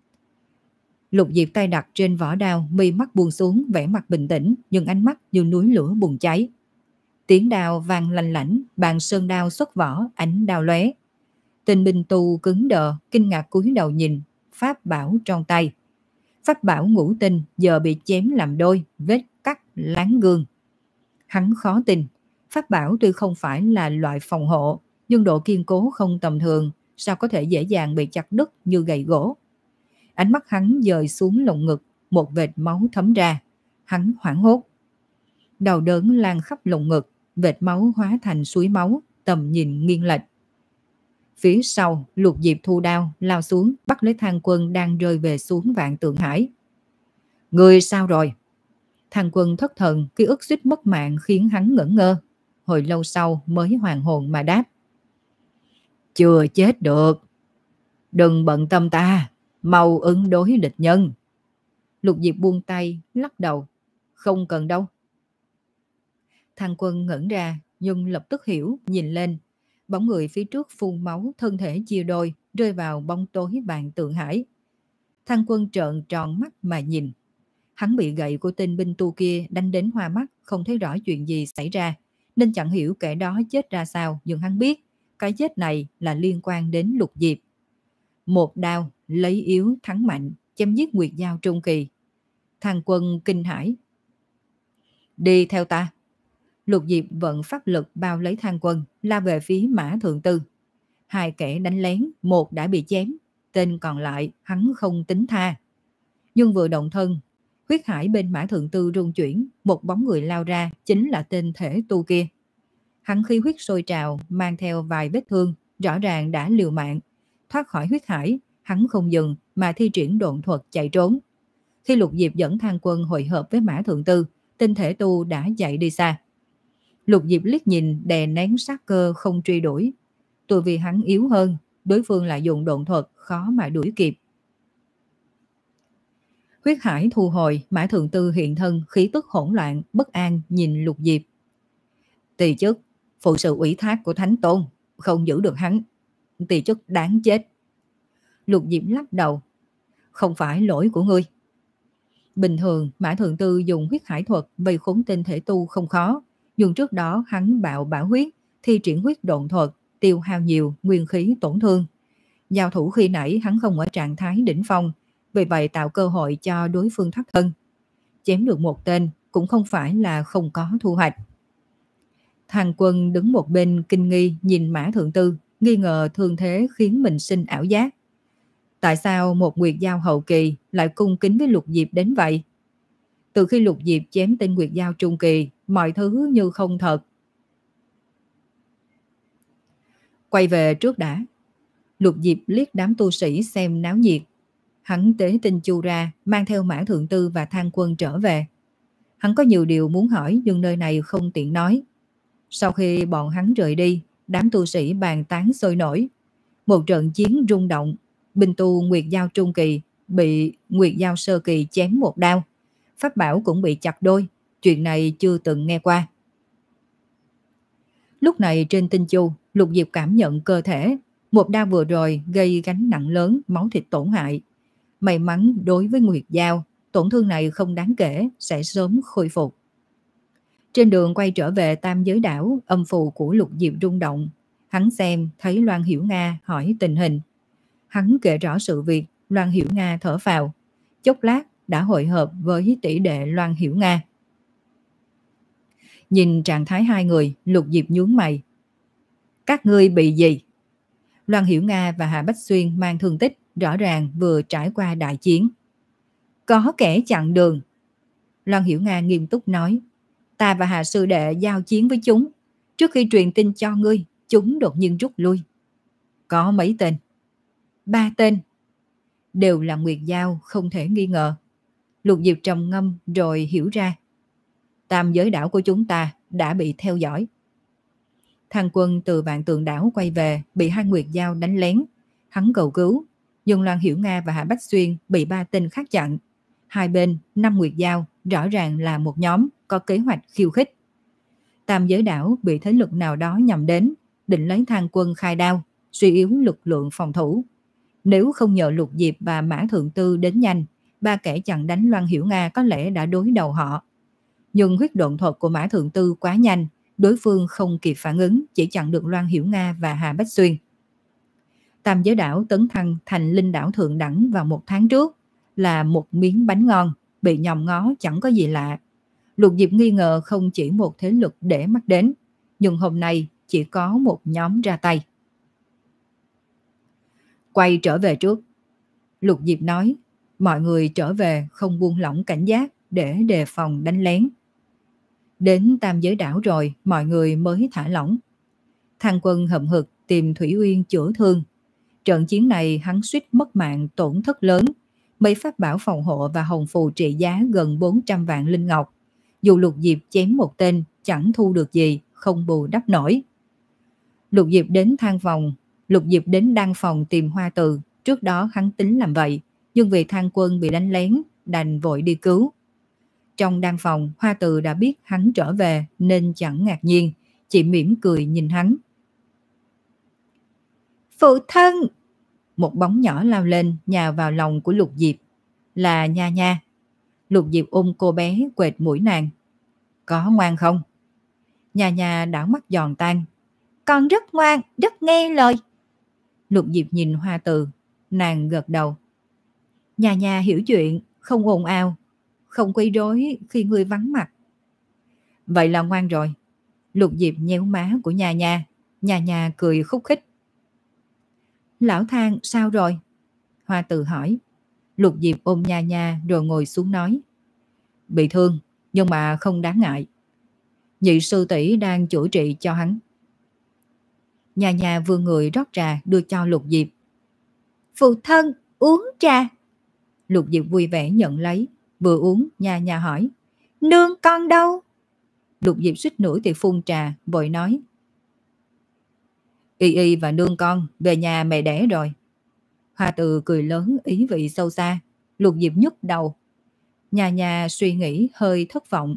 Lục Diệp tay đặt trên vỏ đao, mi mắt buông xuống, vẻ mặt bình tĩnh, nhưng ánh mắt như núi lửa bùng cháy. Tiếng đao vang lanh lảnh, bàn sơn đao xuất vỏ, ánh đao lóe. Tên binh tu cứng đờ, kinh ngạc cúi đầu nhìn pháp bảo trong tay. Pháp bảo ngũ tinh giờ bị chém làm đôi, vết cắt láng gương. Hắn khó tin, pháp bảo tuy không phải là loại phòng hộ, nhưng độ kiên cố không tầm thường, sao có thể dễ dàng bị chặt đứt như gậy gỗ. Ánh mắt hắn dời xuống lồng ngực, một vệt máu thấm ra. Hắn hoảng hốt. Đau đớn lan khắp lồng ngực, vệt máu hóa thành suối máu, tầm nhìn nghiêng lệch. Phía sau, Lục Diệp thu đao, lao xuống, bắt lấy Thang Quân đang rơi về xuống Vạn Tượng Hải. Người sao rồi? Thang Quân thất thần, ký ức suýt mất mạng khiến hắn ngẩn ngơ. Hồi lâu sau mới hoàn hồn mà đáp. Chưa chết được. Đừng bận tâm ta, mau ứng đối địch nhân. Lục Diệp buông tay, lắc đầu. Không cần đâu. Thang Quân ngẩn ra, nhưng lập tức hiểu, nhìn lên. Bóng người phía trước phun máu, thân thể chia đôi, rơi vào bóng tối Vạn Tượng Hải. Thang Quân trợn tròn mắt mà nhìn. Hắn bị gậy của tên binh tu kia đánh đến hoa mắt, không thấy rõ chuyện gì xảy ra, nên chẳng hiểu kẻ đó chết ra sao, nhưng hắn biết cái chết này là liên quan đến Lục Diệp. Một đao lấy yếu thắng mạnh, chém giết Nguyệt Giao trung kỳ. Thang Quân kinh hãi. Đi theo ta. Lục Diệp vận pháp lực bao lấy Thang Quân, la về phía Mã Thượng Tư. Hai kẻ đánh lén, một đã bị chém, tên còn lại hắn không tính tha. Nhưng vừa động thân, huyết hải bên Mã Thượng Tư rung chuyển, một bóng người lao ra, chính là tên thể tu kia. Hắn khí huyết sôi trào, mang theo vài vết thương, rõ ràng đã liều mạng. Thoát khỏi huyết hải, hắn không dừng mà thi triển độn thuật chạy trốn. Khi Lục Diệp dẫn Thang Quân hội hợp với Mã Thượng Tư, tên thể tu đã chạy đi xa. Lục Diệp liếc nhìn, đè nén sát cơ không truy đuổi. Tôi vì hắn yếu hơn, đối phương lại dùng độn thuật, khó mà đuổi kịp. Huyết hải thu hồi, Mã Thượng Tư hiện thân, khí tức hỗn loạn, bất an nhìn Lục Diệp. Tỳ chức, phụ sự ủy thác của Thánh Tôn, không giữ được hắn. Tỳ chức đáng chết. Lục Diệp lắc đầu. Không phải lỗi của ngươi. Bình thường, Mã Thượng Tư dùng huyết hải thuật vây khốn tên thể tu không khó. Nhưng trước đó hắn bạo bảo huyết, thi triển huyết độn thuật, tiêu hao nhiều, nguyên khí tổn thương. Giao thủ khi nãy hắn không ở trạng thái đỉnh phong, vì vậy tạo cơ hội cho đối phương thất thân. Chém được một tên cũng không phải là không có thu hoạch. Thang Quân đứng một bên kinh nghi nhìn Mã Thượng Tư, nghi ngờ thương thế khiến mình sinh ảo giác. Tại sao một Nguyệt Giao hậu kỳ lại cung kính với Lục Diệp đến vậy? Từ khi Lục Diệp chém tên Nguyệt Giao trung kỳ, mọi thứ như không thật. Quay về trước đã. Lục Diệp liếc đám tu sĩ xem náo nhiệt. Hắn tế tinh chu ra, mang theo Mã Thượng Tư và Thang Quân trở về. Hắn có nhiều điều muốn hỏi nhưng nơi này không tiện nói. Sau khi bọn hắn rời đi, đám tu sĩ bàn tán sôi nổi. Một trận chiến rung động, binh tu Nguyệt Giao trung kỳ bị Nguyệt Giao sơ kỳ chém một đao. Pháp bảo cũng bị chặt đôi, chuyện này chưa từng nghe qua. Lúc này trên tinh chu, Lục Diệp cảm nhận cơ thể, một đao vừa rồi gây gánh nặng lớn, máu thịt tổn hại. May mắn đối với Nguyệt Giao, tổn thương này không đáng kể, sẽ sớm khôi phục. Trên đường quay trở về Tam Giới Đảo, âm phù của Lục Diệp rung động. Hắn xem, thấy Loan Hiểu Nga hỏi tình hình. Hắn kể rõ sự việc, Loan Hiểu Nga thở phào. Chốc lát đã hội hợp với tỷ đệ Loan Hiểu Nga. Nhìn trạng thái hai người, Lục Diệp nhướng mày. Các ngươi bị gì? Loan Hiểu Nga và Hạ Bách Xuyên mang thương tích, rõ ràng vừa trải qua đại chiến. Có kẻ chặn đường. Loan Hiểu Nga nghiêm túc nói. Ta và Hạ sư đệ giao chiến với chúng. Trước khi truyền tin cho ngươi, chúng đột nhiên rút lui. Có mấy tên? Ba tên. đều là nguyệt giao không thể nghi ngờ. Lục Diệp trầm ngâm rồi hiểu ra. Tam giới đảo của chúng ta đã bị theo dõi. Thang Quân từ Vạn Tượng đảo quay về bị hai nguyệt giao đánh lén. Hắn cầu cứu, nhưng Loan Hiểu Nga và Hạ Bách Xuyên bị ba tên khác chặn. Hai bên năm nguyệt giao rõ ràng là một nhóm có kế hoạch khiêu khích. Tam giới đảo bị thế lực nào đó nhằm đến, định lấy Thang Quân khai đao, suy yếu lực lượng phòng thủ. Nếu không nhờ Lục Diệp và Mã Thượng Tư đến nhanh, ba kẻ chặn đánh Loan Hiểu Nga có lẽ đã đối đầu họ. Nhưng huyết độn thuật của Mã Thượng Tư quá nhanh, đối phương không kịp phản ứng, chỉ chặn được Loan Hiểu Nga và Hà Bách Xuyên. Tam giới đảo tấn thăng thành linh đảo thượng đẳng vào một tháng trước, là một miếng bánh ngon, bị nhòm ngó chẳng có gì lạ. Lục Diệp nghi ngờ không chỉ một thế lực để mắt đến, nhưng hôm nay chỉ có một nhóm ra tay. Quay trở về trước. Lục Diệp nói, mọi người trở về không buông lỏng cảnh giác để đề phòng đánh lén. Đến Tam giới đảo rồi, mọi người mới thả lỏng. Thang Quân hậm hực tìm Thủy Uyên chữa thương. Trận chiến này hắn suýt mất mạng, tổn thất lớn. Mấy pháp bảo phòng hộ và hồng phù trị giá gần bốn trăm vạn linh ngọc. Dù Lục Diệp chém một tên, chẳng thu được gì, không bù đắp nổi. Lục Diệp đến thang phòng, Lục Diệp đến đan phòng tìm Hoa Từ. Trước đó hắn tính làm vậy, nhưng vì Thang Quân bị đánh lén, đành vội đi cứu. Trong đan phòng, Hoa Từ đã biết hắn trở về nên chẳng ngạc nhiên, chỉ mỉm cười nhìn hắn. Phụ thân! Một bóng nhỏ lao lên, nhào vào lòng của Lục Diệp. Là Nha Nha. Lục Diệp ôm cô bé, quệt mũi nàng. Có ngoan không? Nha Nha đảo mắt giòn tan. Con rất ngoan, rất nghe lời. Lục Diệp nhìn Hoa Từ, nàng gật đầu. Nha Nha hiểu chuyện, không ồn ào, không quấy rối khi người vắng mặt. Vậy là ngoan rồi. Lục Diệp nhéo má của Nha Nha. Nha Nha cười khúc khích. Lão Thang sao rồi? Hoa Từ hỏi. Lục Diệp ôm Nha Nha rồi ngồi xuống nói. Bị thương, nhưng mà không đáng ngại. Nhị sư tỷ đang chữa trị cho hắn. Nha Nha vươn người rót trà đưa cho Lục Diệp. Phụ thân, uống trà. Lục Diệp vui vẻ nhận lấy. Vừa uống, Nha Nha hỏi. Nương con đâu? Lục Diệp suýt nữa thì phun trà, vội nói. Y Y và nương con về nhà mẹ đẻ rồi. Hoa Từ cười lớn ý vị sâu xa. Lục Diệp nhức đầu. Nha Nha suy nghĩ hơi thất vọng.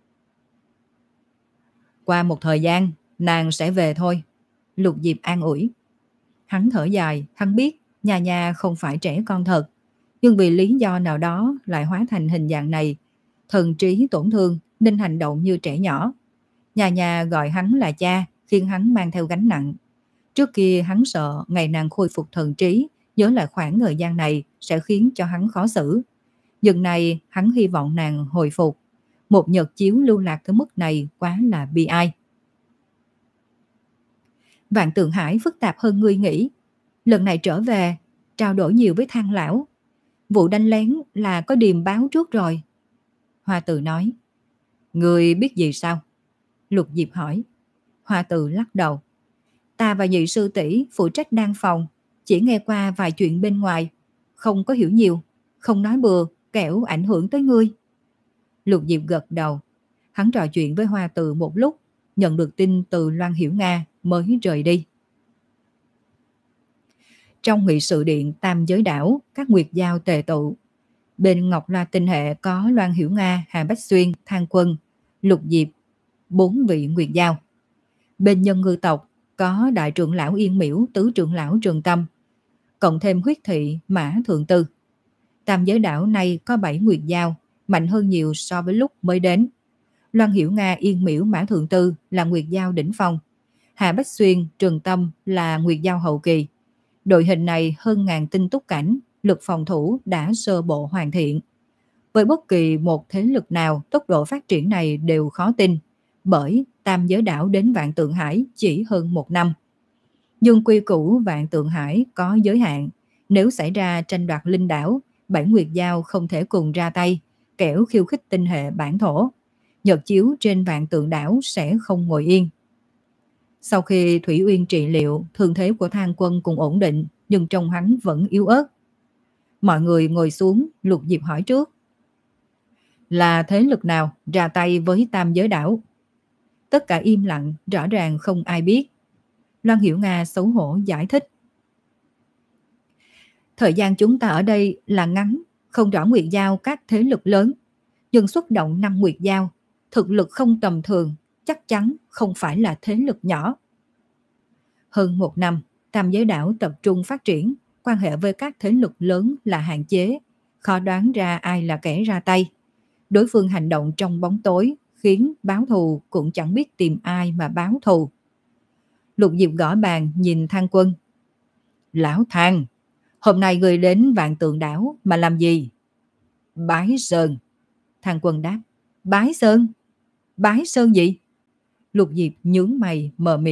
Qua một thời gian, nàng sẽ về thôi. Lục Diệp an ủi. Hắn thở dài, hắn biết Nha Nha không phải trẻ con thật, nhưng vì lý do nào đó lại hóa thành hình dạng này. Thần trí tổn thương nên hành động như trẻ nhỏ. Nha Nha gọi hắn là cha, khiến hắn mang theo gánh nặng. Trước kia hắn sợ ngày nàng khôi phục thần trí, nhớ lại khoảng thời gian này sẽ khiến cho hắn khó xử. Dần này hắn hy vọng nàng hồi phục. Một nhật chiếu lưu lạc tới mức này quá là bi ai. Vạn Tượng Hải phức tạp hơn ngươi nghĩ. Lần này trở về, trao đổi nhiều với Thang lão. Vụ đánh lén là có điềm báo trước rồi. Hoa Từ nói. Ngươi biết gì sao? Lục Diệp hỏi. Hoa Từ lắc đầu. Ta và nhị sư tỷ phụ trách đan phòng, chỉ nghe qua vài chuyện bên ngoài, không có hiểu nhiều, không nói bừa, kẻo ảnh hưởng tới ngươi. Lục Diệp gật đầu. Hắn trò chuyện với Hoa Từ một lúc, nhận được tin từ Loan Hiểu Nga mới rời đi. Trong nghị sự điện Tam Giới Đảo, các nguyệt giao tề tụ. Bên Ngọc La Tinh Hệ có Loan Hiểu Nga, Hà Bách Xuyên, Thang Quân, Lục Diệp, bốn vị nguyệt giao. Bên Nhân Ngư tộc có đại trưởng lão Yên Miễu, tứ trưởng lão Trường Tâm, cộng thêm huyết thị Mã Thượng Tư. Tam Giới Đảo này có bảy nguyệt giao, mạnh hơn nhiều so với lúc mới đến. Loan Hiểu Nga, Yên Miễu, Mã Thượng Tư là nguyệt giao đỉnh phong. Hà Bách Xuyên, Trường Tâm là nguyệt giao hậu kỳ. Đội hình này hơn ngàn tinh túc cảnh, lực phòng thủ đã sơ bộ hoàn thiện. Với bất kỳ một thế lực nào, tốc độ phát triển này đều khó tin, bởi Tam Giới Đảo đến Vạn Tượng Hải chỉ hơn một năm. Nhưng quy củ Vạn Tượng Hải có giới hạn, nếu xảy ra tranh đoạt linh đảo, bảy nguyệt giao không thể cùng ra tay, kẻo khiêu khích tinh hệ bản thổ. Nhật chiếu trên Vạn Tượng Đảo sẽ không ngồi yên. Sau khi Thủy Uyên trị liệu, thương thế của Thang Quân cũng ổn định, nhưng trong hắn vẫn yếu ớt. Mọi người ngồi xuống, Lục Diệp hỏi trước. Là thế lực nào ra tay với Tam Giới Đảo? Tất cả im lặng, rõ ràng không ai biết. Loan Hiểu Nga xấu hổ giải thích. Thời gian chúng ta ở đây là ngắn, không rõ nguyệt giao các thế lực lớn. Nhưng xuất động năm nguyệt giao, thực lực không tầm thường, chắc chắn không phải là thế lực nhỏ. Hơn một năm, Tam Giới Đảo tập trung phát triển, quan hệ với các thế lực lớn là hạn chế, khó đoán ra ai là kẻ ra tay. Đối phương hành động trong bóng tối, khiến báo thù cũng chẳng biết tìm ai mà báo thù. Lục Diệp gõ bàn nhìn Thang Quân. Lão Thang, hôm nay người đến Vạn Tượng Đảo mà làm gì? Bái Sơn. Thang Quân đáp. Bái Sơn? Bái Sơn gì? Lục Diệp nhướng mày mờ mịt.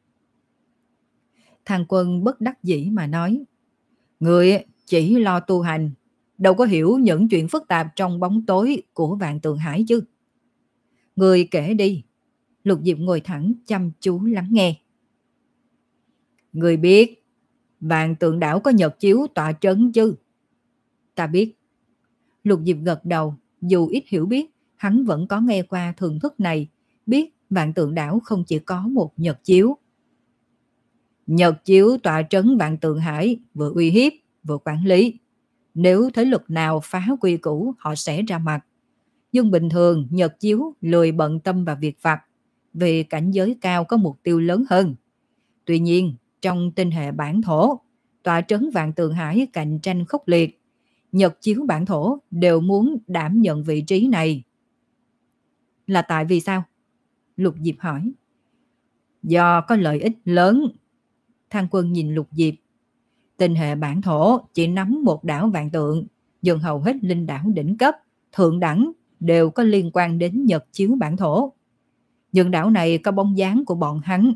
Thang Quân bất đắc dĩ mà nói. Người chỉ lo tu hành, đâu có hiểu những chuyện phức tạp trong bóng tối của Vạn Tượng Hải chứ. Người kể đi. Lục Diệp ngồi thẳng chăm chú lắng nghe. Người biết Vạn Tượng Đảo có nhật chiếu tọa trấn chứ? Ta biết. Lục Diệp gật đầu, dù ít hiểu biết, hắn vẫn có nghe qua thường thức này, biết Vạn Tượng Đảo không chỉ có một nhật chiếu. Nhật chiếu tọa trấn Vạn Tượng Hải vừa uy hiếp, vừa quản lý. Nếu thế lực nào phá quy củ, họ sẽ ra mặt. Nhưng bình thường nhật chiếu lười bận tâm vào việc vặt, vì cảnh giới cao có mục tiêu lớn hơn. Tuy nhiên, trong tinh hệ bản thổ, tọa trấn Vạn Tượng Hải cạnh tranh khốc liệt. Nhật chiếu bản thổ đều muốn đảm nhận vị trí này. Là tại vì sao? Lục Diệp hỏi. Do có lợi ích lớn. Thang Quân nhìn Lục Diệp. Tinh hệ bản thổ chỉ nắm một đảo Vạn Tượng, nhưng hầu hết linh đảo đỉnh cấp, thượng đẳng đều có liên quan đến nhật chiếu bản thổ. Nhưng đảo này có bóng dáng của bọn hắn.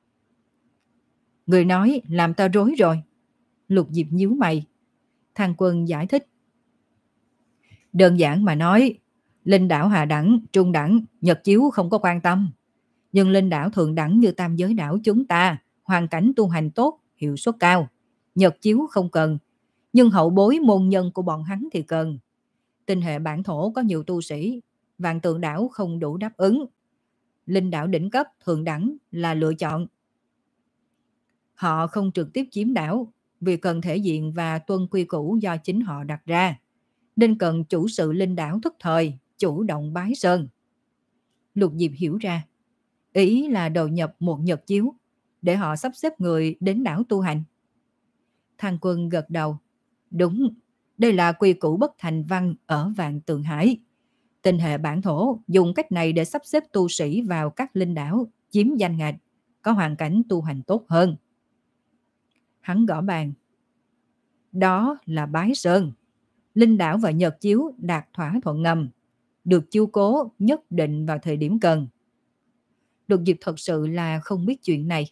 Người nói làm ta rối rồi. Lục Diệp nhíu mày. Thang Quân giải thích. Đơn giản mà nói, linh đảo hạ đẳng, trung đẳng, nhật chiếu không có quan tâm. Nhưng linh đảo thượng đẳng như Tam Giới Đảo chúng ta, hoàn cảnh tu hành tốt, hiệu suất cao. Nhật chiếu không cần, nhưng hậu bối môn nhân của bọn hắn thì cần. Tinh hệ bản thổ có nhiều tu sĩ, Vạn Tượng Đảo không đủ đáp ứng. Linh đảo đỉnh cấp thượng đẳng là lựa chọn. Họ không trực tiếp chiếm đảo, vì cần thể diện và tuân quy củ do chính họ đặt ra, nên cần chủ sự linh đảo thức thời, chủ động bái sơn. Lục Diệp hiểu ra, ý là đầu nhập một nhật chiếu, để họ sắp xếp người đến đảo tu hành. Thang Quân gật đầu. Đúng, đây là quy củ bất thành văn ở Vạn Tượng Hải. Tinh hệ bản thổ dùng cách này để sắp xếp tu sĩ vào các linh đảo, chiếm danh ngạch, có hoàn cảnh tu hành tốt hơn. Hắn gõ bàn. Đó là bái sơn. Linh đảo và nhật chiếu đạt thỏa thuận ngầm, được chiếu cố nhất định vào thời điểm cần. Lục Diệp thật sự là không biết chuyện này.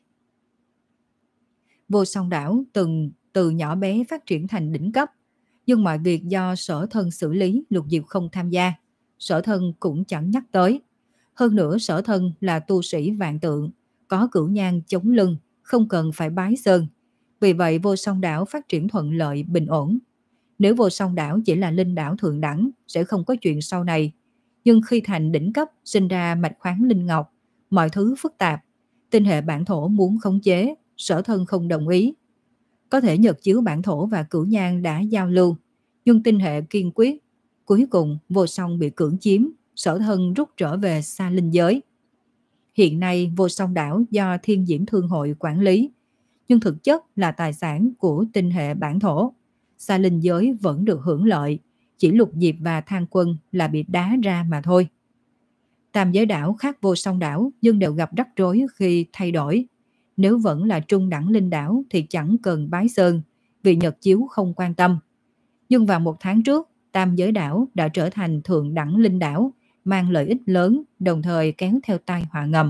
Vô Song Đảo từng từ nhỏ bé phát triển thành đỉnh cấp, nhưng mọi việc do Sở Thân xử lý, Lục Diệp không tham gia. Sở Thân cũng chẳng nhắc tới. Hơn nữa Sở Thân là tu sĩ Vạn Tượng, có cửu nhang chống lưng, không cần phải bái sơn. Vì vậy Vô Song Đảo phát triển thuận lợi, bình ổn. Nếu Vô Song Đảo chỉ là linh đảo thượng đẳng, sẽ không có chuyện sau này. Nhưng khi thành đỉnh cấp, sinh ra mạch khoáng linh ngọc, mọi thứ phức tạp. Tinh hệ bản thổ muốn khống chế, Sở Thân không đồng ý. Có thể nhật chiếu bản thổ và cửu nhang đã giao lưu, nhưng tinh hệ kiên quyết. Cuối cùng Vô Song bị cưỡng chiếm, Sở Thân rút trở về xa linh giới. Hiện nay Vô Song Đảo do Thiên Diễm Thương Hội quản lý, nhưng thực chất là tài sản của tinh hệ bản thổ. Xa linh giới vẫn được hưởng lợi, chỉ Lục Diệp và Thang Quân là bị đá ra mà thôi. Tam Giới Đảo khác Vô Song Đảo, nhưng đều gặp rắc rối khi thay đổi. Nếu vẫn là trung đẳng linh đảo thì chẳng cần bái sơn, vì nhật chiếu không quan tâm. Nhưng vào một tháng trước, Tam Giới Đảo đã trở thành thượng đẳng linh đảo, mang lợi ích lớn, đồng thời kéo theo tai họa ngầm.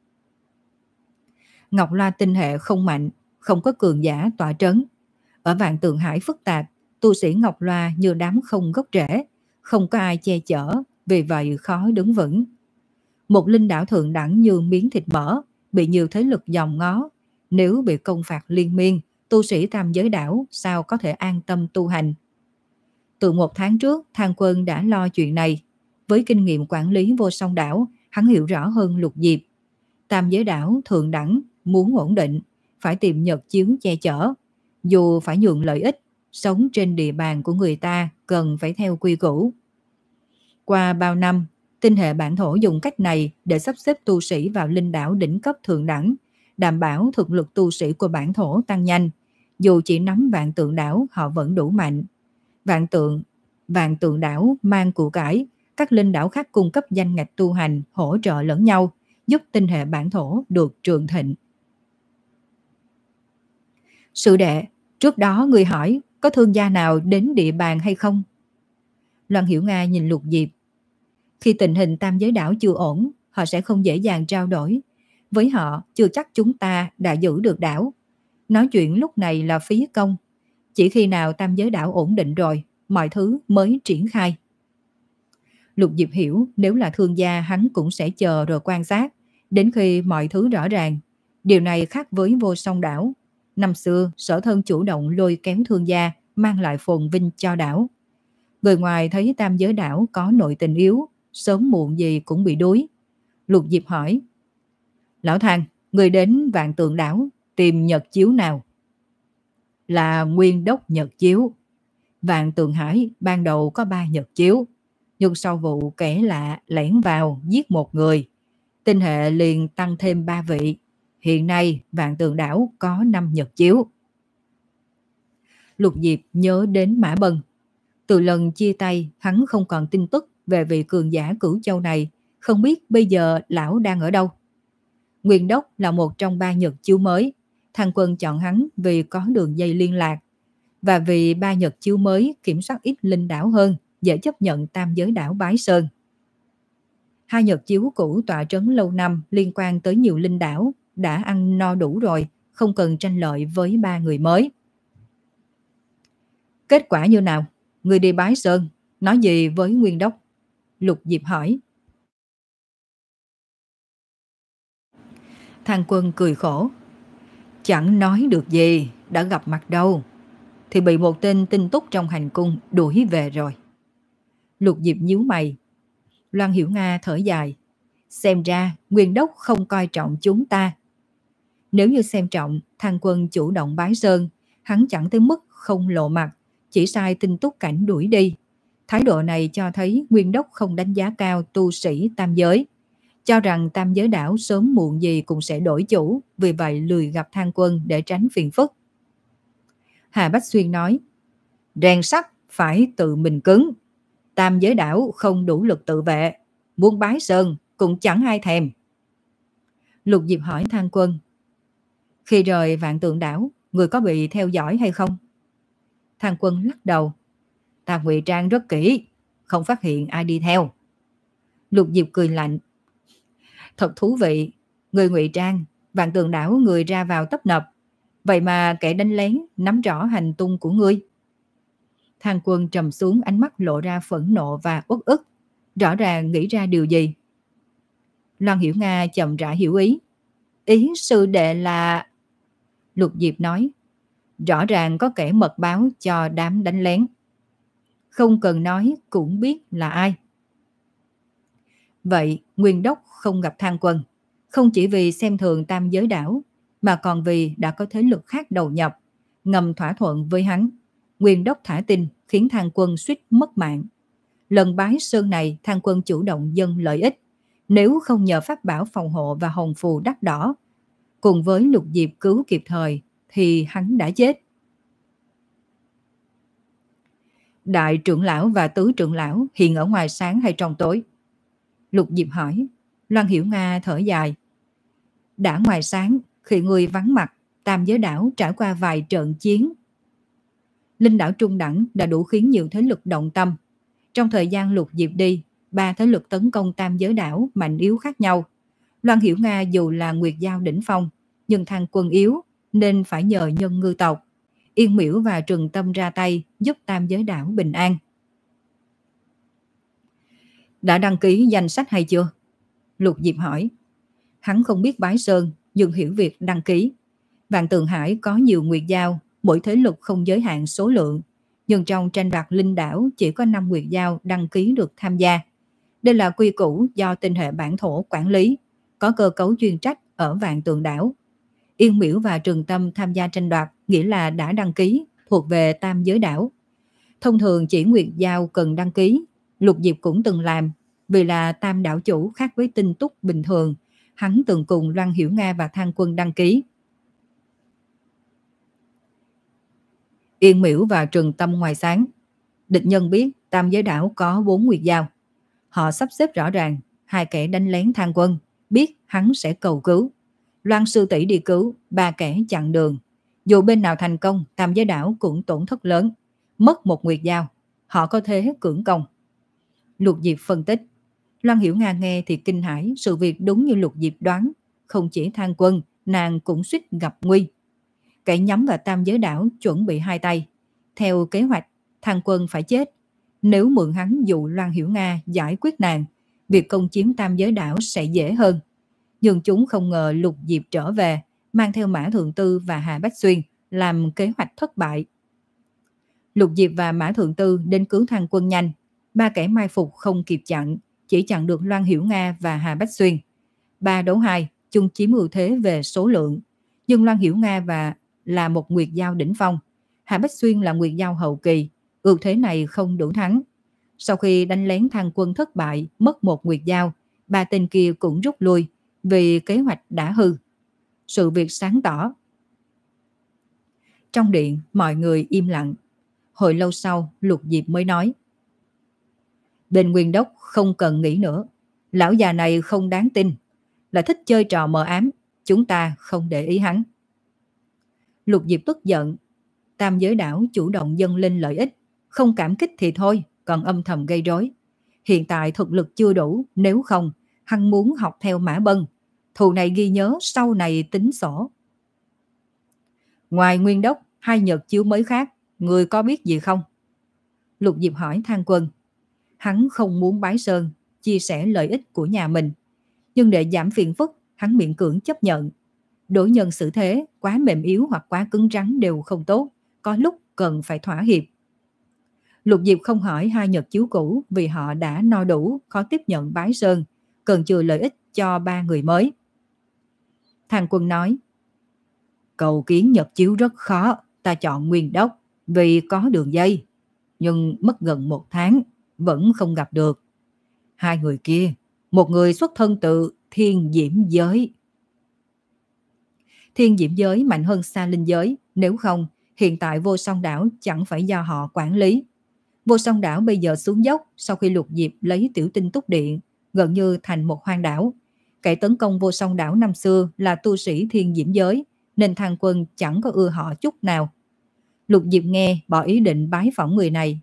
Ngọc Loa tinh hệ không mạnh, không có cường giả tọa trấn. Ở Vạn Tượng Hải phức tạp, tu sĩ Ngọc Loa như đám không gốc rễ, không có ai che chở, vì vậy khó đứng vững. Một linh đảo thượng đẳng như miếng thịt mỡ, bị nhiều thế lực dòm ngó. Nếu bị công phạt liên miên, tu sĩ Tam Giới Đảo sao có thể an tâm tu hành? Từ một tháng trước, Thang Quân đã lo chuyện này. Với kinh nghiệm quản lý Vô Song đảo, hắn hiểu rõ hơn Lục Diệp. Tam giới đảo thượng đẳng, muốn ổn định, phải tìm nhật chiếu che chở. Dù phải nhường lợi ích, sống trên địa bàn của người ta cần phải theo quy củ. Qua bao năm, tinh hệ bản thổ dùng cách này để sắp xếp tu sĩ vào linh đảo đỉnh cấp thượng đẳng, đảm bảo thực lực tu sĩ của bản thổ tăng nhanh. Dù chỉ nắm vạn tượng đảo họ vẫn đủ mạnh. Vạn tượng, vạn tượng đảo mang của cải, các linh đảo khác cung cấp danh ngạch tu hành hỗ trợ lẫn nhau, giúp tinh hệ bản thổ được trường thịnh. Sư đệ, trước đó người hỏi có thương gia nào đến địa bàn hay không? Loan Hiểu Nga nhìn Lục Diệp. Khi tình hình tam giới đảo chưa ổn, họ sẽ không dễ dàng trao đổi. Với họ, chưa chắc chúng ta đã giữ được đảo. Nói chuyện lúc này là phí công. Chỉ khi nào tam giới đảo ổn định rồi, mọi thứ mới triển khai. Lục Diệp hiểu nếu là thương gia hắn cũng sẽ chờ rồi quan sát, đến khi mọi thứ rõ ràng. Điều này khác với Vô Song đảo. Năm xưa, Sở Thân chủ động lôi kéo thương gia, mang lại phồn vinh cho đảo. Người ngoài thấy tam giới đảo có nội tình yếu, sớm muộn gì cũng bị đuối. Lục Diệp hỏi, Lão Thang, người đến Vạn Tượng đảo tìm nhật chiếu nào? Là Nguyên Đốc nhật chiếu. Vạn Tượng Hải ban đầu có ba nhật chiếu, nhưng sau vụ kẻ lạ lẻn vào giết một người, tinh hệ liền tăng thêm ba vị. Hiện nay Vạn Tượng đảo có năm nhật chiếu. Lục Diệp nhớ đến Mã Bân. Từ lần chia tay, hắn không còn tin tức về vị cường giả Cửu Châu này, không biết bây giờ lão đang ở đâu. Nguyên Đốc là một trong ba nhật chiếu mới. Thang Quân chọn hắn vì có đường dây liên lạc, và vì ba nhật chiếu mới kiểm soát ít linh đảo hơn, dễ chấp nhận tam giới đảo Bái Sơn. Hai nhật chiếu cũ tọa trấn lâu năm liên quan tới nhiều linh đảo, đã ăn no đủ rồi, không cần tranh lợi với ba người mới. Kết quả như nào? Người đi Bái Sơn, nói gì với Nguyên Đốc? Lục Diệp hỏi. Thang Quân cười khổ. Chẳng nói được gì, đã gặp mặt đâu. Thì bị một tên tinh túc trong hành cung đuổi về rồi. Lục Diệp nhíu mày. Loan Hiểu Nga thở dài. Xem ra Nguyên Đốc không coi trọng chúng ta. Nếu như xem trọng, Thang Quân chủ động Bái Sơn, hắn chẳng tới mức không lộ mặt, chỉ sai tinh túc cảnh đuổi đi. Thái độ này cho thấy Nguyên Đốc không đánh giá cao tu sĩ tam giới, cho rằng tam giới đảo sớm muộn gì cũng sẽ đổi chủ, vì vậy lười gặp Thang Quân để tránh phiền phức. Hà Bách Xuyên nói, rèn sắt phải tự mình cứng, tam giới đảo không đủ lực tự vệ, muốn Bái Sơn cũng chẳng ai thèm. Lục Diệp hỏi Thang Quân, khi rời Vạn Tượng đảo, người có bị theo dõi hay không? Thang Quân lắc đầu, ta ngụy trang rất kỹ, không phát hiện ai đi theo. Lục Diệp cười lạnh, thật thú vị, người ngụy trang, Vạn Tượng đảo người ra vào tấp nập, vậy mà kẻ đánh lén nắm rõ hành tung của ngươi. Thang Quân trầm xuống, ánh mắt lộ ra phẫn nộ và uất ức, rõ ràng nghĩ ra điều gì. Loan Hiểu Nga chậm rãi hiểu ý. Ý sư đệ là... Lục Diệp nói, rõ ràng có kẻ mật báo cho đám đánh lén. Không cần nói cũng biết là ai. Vậy Nguyên Đốc không gặp Thang Quân, không chỉ vì xem thường tam giới đảo, mà còn vì đã có thế lực khác đầu nhập, ngầm thỏa thuận với hắn. Nguyên Đốc thả tin khiến Thang Quân suýt mất mạng. Lần Bái Sơn này Thang Quân chủ động dâng lợi ích, nếu không nhờ pháp bảo phòng hộ và hồng phù đắt đỏ, cùng với Lục Diệp cứu kịp thời, thì hắn đã chết. Đại trưởng lão và tứ trưởng lão hiện ở ngoài sáng hay trong tối? Lục Diệp hỏi. Loan Hiểu Nga thở dài. Đã ngoài sáng, khi người vắng mặt, tam giới đảo trải qua vài trận chiến. Linh đảo trung đẳng đã đủ khiến nhiều thế lực động tâm. Trong thời gian Lục Diệp đi, ba thế lực tấn công tam giới đảo mạnh yếu khác nhau. Loan Hiểu Nga dù là Nguyệt Giao đỉnh phong, nhưng Thang Quân yếu nên phải nhờ nhân ngư tộc Yên Miễu và Trừng Tâm ra tay giúp tam giới đảo bình an. Đã đăng ký danh sách hay chưa? Lục Diệp hỏi. Hắn không biết Bái Sơn, nhưng hiểu việc đăng ký. Vạn Tượng Hải có nhiều Nguyệt Giao, mỗi thế lực không giới hạn số lượng, nhưng trong tranh đoạt linh đảo chỉ có năm nguyệt dao đăng ký được tham gia. Đây là quy củ do tinh hệ bản thổ quản lý, có cơ cấu chuyên trách ở Vạn Tượng đảo. Yên Miễu và Trường Tâm tham gia tranh đoạt nghĩa là đã đăng ký, thuộc về tam giới đảo. Thông thường chỉ nguyệt dao cần đăng ký, Lục Diệp cũng từng làm, vì là tam đảo chủ khác với Tinh Túc bình thường, hắn từng cùng Loan Hiểu Nga và Thang Quân đăng ký. Yên Miễu và Trường Tâm ngoài sáng. Địch nhân biết tam giới đảo có bốn nguyệt dao. Họ sắp xếp rõ ràng, hai kẻ đánh lén Thang Quân, biết hắn sẽ cầu cứu. Loan sư tỷ đi cứu, ba kẻ chặn đường. Dù bên nào thành công, tam giới đảo cũng tổn thất lớn. Mất một nguyệt dao, họ có thế cưỡng công. Lục Diệp phân tích. Loan Hiểu Nga nghe thì kinh hãi, sự việc đúng như Lục Diệp đoán. Không chỉ Thang Quân, nàng cũng suýt gặp nguy. Kẻ nhắm vào tam giới đảo chuẩn bị hai tay. Theo kế hoạch, Thang Quân phải chết. Nếu mượn hắn dụ Loan Hiểu Nga giải quyết nàng, việc công chiếm tam giới đảo sẽ dễ hơn. Nhưng chúng không ngờ Lục Diệp trở về, mang theo Mã Thượng Tư và Hà Bách Xuyên, làm kế hoạch thất bại. Lục Diệp và Mã Thượng Tư đến cứu Thang Quân nhanh. Ba kẻ mai phục không kịp chặn, chỉ chặn được Loan Hiểu Nga và Hà Bách Xuyên. Ba đấu hai, chung chiếm ưu thế về số lượng. Nhưng Loan Hiểu Nga và là một nguyệt dao đỉnh phong, Hà Bách Xuyên là nguyệt dao hậu kỳ, ưu thế này không đủ thắng. Sau khi đánh lén Thang Quân thất bại, mất một nguyệt dao, ba tên kia cũng rút lui vì kế hoạch đã hư. Sự việc sáng tỏ. Trong điện, mọi người im lặng. Hồi lâu sau, Lục Diệp mới nói. Bên Nguyên Đốc không cần nghĩ nữa. Lão già này không đáng tin, là thích chơi trò mờ ám. Chúng ta không để ý hắn. Lục Diệp tức giận. Tam giới đảo chủ động dâng lên lợi ích, không cảm kích thì thôi, còn âm thầm gây rối. Hiện tại thực lực chưa đủ, nếu không, hắn muốn học theo Mã Bân. Thù này ghi nhớ, sau này tính sổ. Ngoài Nguyên Đốc, hai nhật chiếu mới khác, người có biết gì không? Lục Diệp hỏi Thang Quân. Hắn không muốn bái sơn, chia sẻ lợi ích của nhà mình. Nhưng để giảm phiền phức, hắn miễn cưỡng chấp nhận. Đối nhân xử thế, quá mềm yếu hoặc quá cứng rắn đều không tốt, có lúc cần phải thỏa hiệp. Lục Diệp không hỏi hai nhật chiếu cũ vì họ đã no đủ, khó tiếp nhận bái sơn, cần chừa lợi ích cho ba người mới. Thang Quân nói, cầu kiến nhật chiếu rất khó, ta chọn Nguyên Đốc vì có đường dây, nhưng mất gần một tháng, vẫn không gặp được. Hai người kia, một người xuất thân từ Thiên Diễm Giới. Thiên Diễm Giới mạnh hơn Sa Linh Giới, nếu không, hiện tại Vô Song Đảo chẳng phải do họ quản lý. Vô Song Đảo bây giờ xuống dốc sau khi Lục Diệp lấy Tiểu Tinh Túc Điện, gần như thành một hoang đảo. Kẻ tấn công Vô Song Đảo năm xưa là tu sĩ Thiên Diễm Giới, nên Thang Quân chẳng có ưa họ chút nào. Lục Diệp nghe bỏ ý định bái phỏng người này.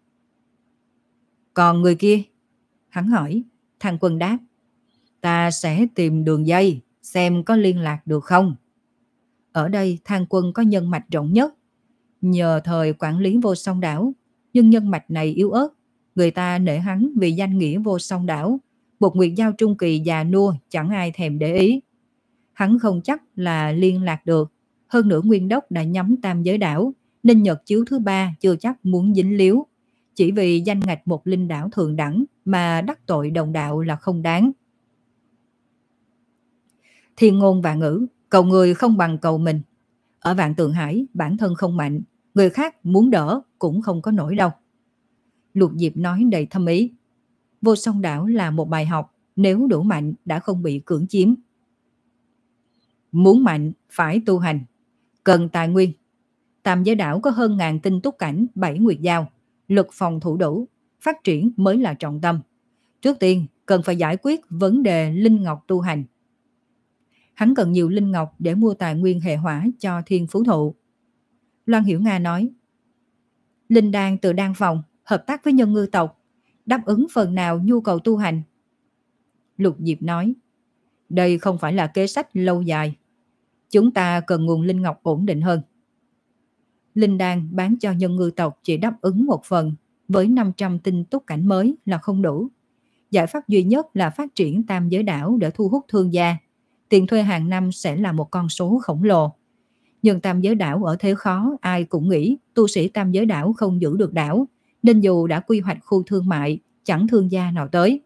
Còn người kia? Hắn hỏi. Thang Quân đáp, ta sẽ tìm đường dây, xem có liên lạc được không. Ở đây Thang Quân có nhân mạch rộng nhất, nhờ thời quản lý Vô Song Đảo, nhưng nhân mạch này yếu ớt. Người ta nể hắn vì danh nghĩa Vô Song Đảo, một nguyệt giao trung kỳ già nua chẳng ai thèm để ý. Hắn không chắc là liên lạc được. Hơn nữa Nguyên Đốc đã nhắm tam giới đảo, nên nhật chiếu thứ ba chưa chắc muốn dính líu. Chỉ vì danh ngạch một linh đảo thường đẳng mà đắc tội đồng đạo là không đáng. Thiên ngôn vạn ngữ, cầu người không bằng cầu mình. Ở Vạn Tượng Hải, bản thân không mạnh, người khác muốn đỡ cũng không có nổi đâu. Lục Diệp nói đầy thâm ý. Vô Song Đảo là một bài học, nếu đủ mạnh đã không bị cưỡng chiếm. Muốn mạnh phải tu hành, cần tài nguyên. Tam giới đảo có hơn ngàn tinh túc cảnh, bảy nguyệt giao, lực phòng thủ đủ, phát triển mới là trọng tâm. Trước tiên cần phải giải quyết vấn đề linh ngọc tu hành. Hắn cần nhiều linh ngọc để mua tài nguyên hệ hỏa cho thiên phú thụ. Loan Hiểu Nga nói, linh đan từ đan phòng, hợp tác với nhân ngư tộc, đáp ứng phần nào nhu cầu tu hành. Lục Diệp nói, đây không phải là kế sách lâu dài. Chúng ta cần nguồn linh ngọc ổn định hơn. Linh đan bán cho nhân ngư tộc chỉ đáp ứng một phần, với năm trăm tinh túc cảnh mới là không đủ. Giải pháp duy nhất là phát triển tam giới đảo để thu hút thương gia. Tiền thuê hàng năm sẽ là một con số khổng lồ. Nhưng tam giới đảo ở thế khó, ai cũng nghĩ tu sĩ tam giới đảo không giữ được đảo, nên dù đã quy hoạch khu thương mại, chẳng thương gia nào tới.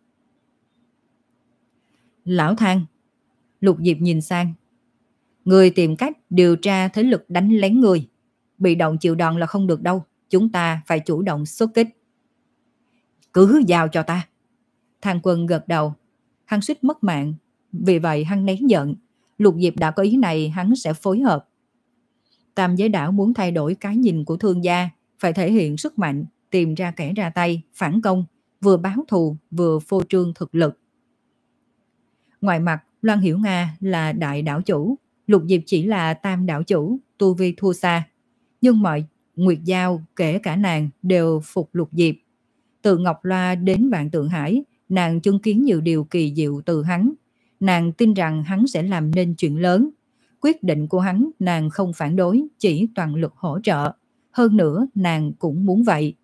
Lão Thang, Lục Diệp nhìn sang. Người tìm cách điều tra thế lực đánh lén người. Bị động chịu đòn là không được đâu. Chúng ta phải chủ động xuất kích. Cứ giao cho ta. Thang Quân gật đầu. Hắn suýt mất mạng. Vì vậy hắn nén giận. Lục Diệp đã có ý này, hắn sẽ phối hợp. Tam giới đảo muốn thay đổi cái nhìn của thương gia, phải thể hiện sức mạnh, tìm ra kẻ ra tay, phản công, vừa báo thù vừa phô trương thực lực. Ngoài mặt, Loan Hiểu Nga là đại đảo chủ, Lục Diệp chỉ là tam đảo chủ, tu vi thua xa. Nhưng mọi Nguyệt Giao, kể cả nàng, đều phục Lục Diệp. Từ Ngọc Loa đến Vạn Tượng Hải, nàng chứng kiến nhiều điều kỳ diệu từ hắn. Nàng tin rằng hắn sẽ làm nên chuyện lớn. Quyết định của hắn nàng không phản đối, chỉ toàn lực hỗ trợ. Hơn nữa nàng cũng muốn vậy.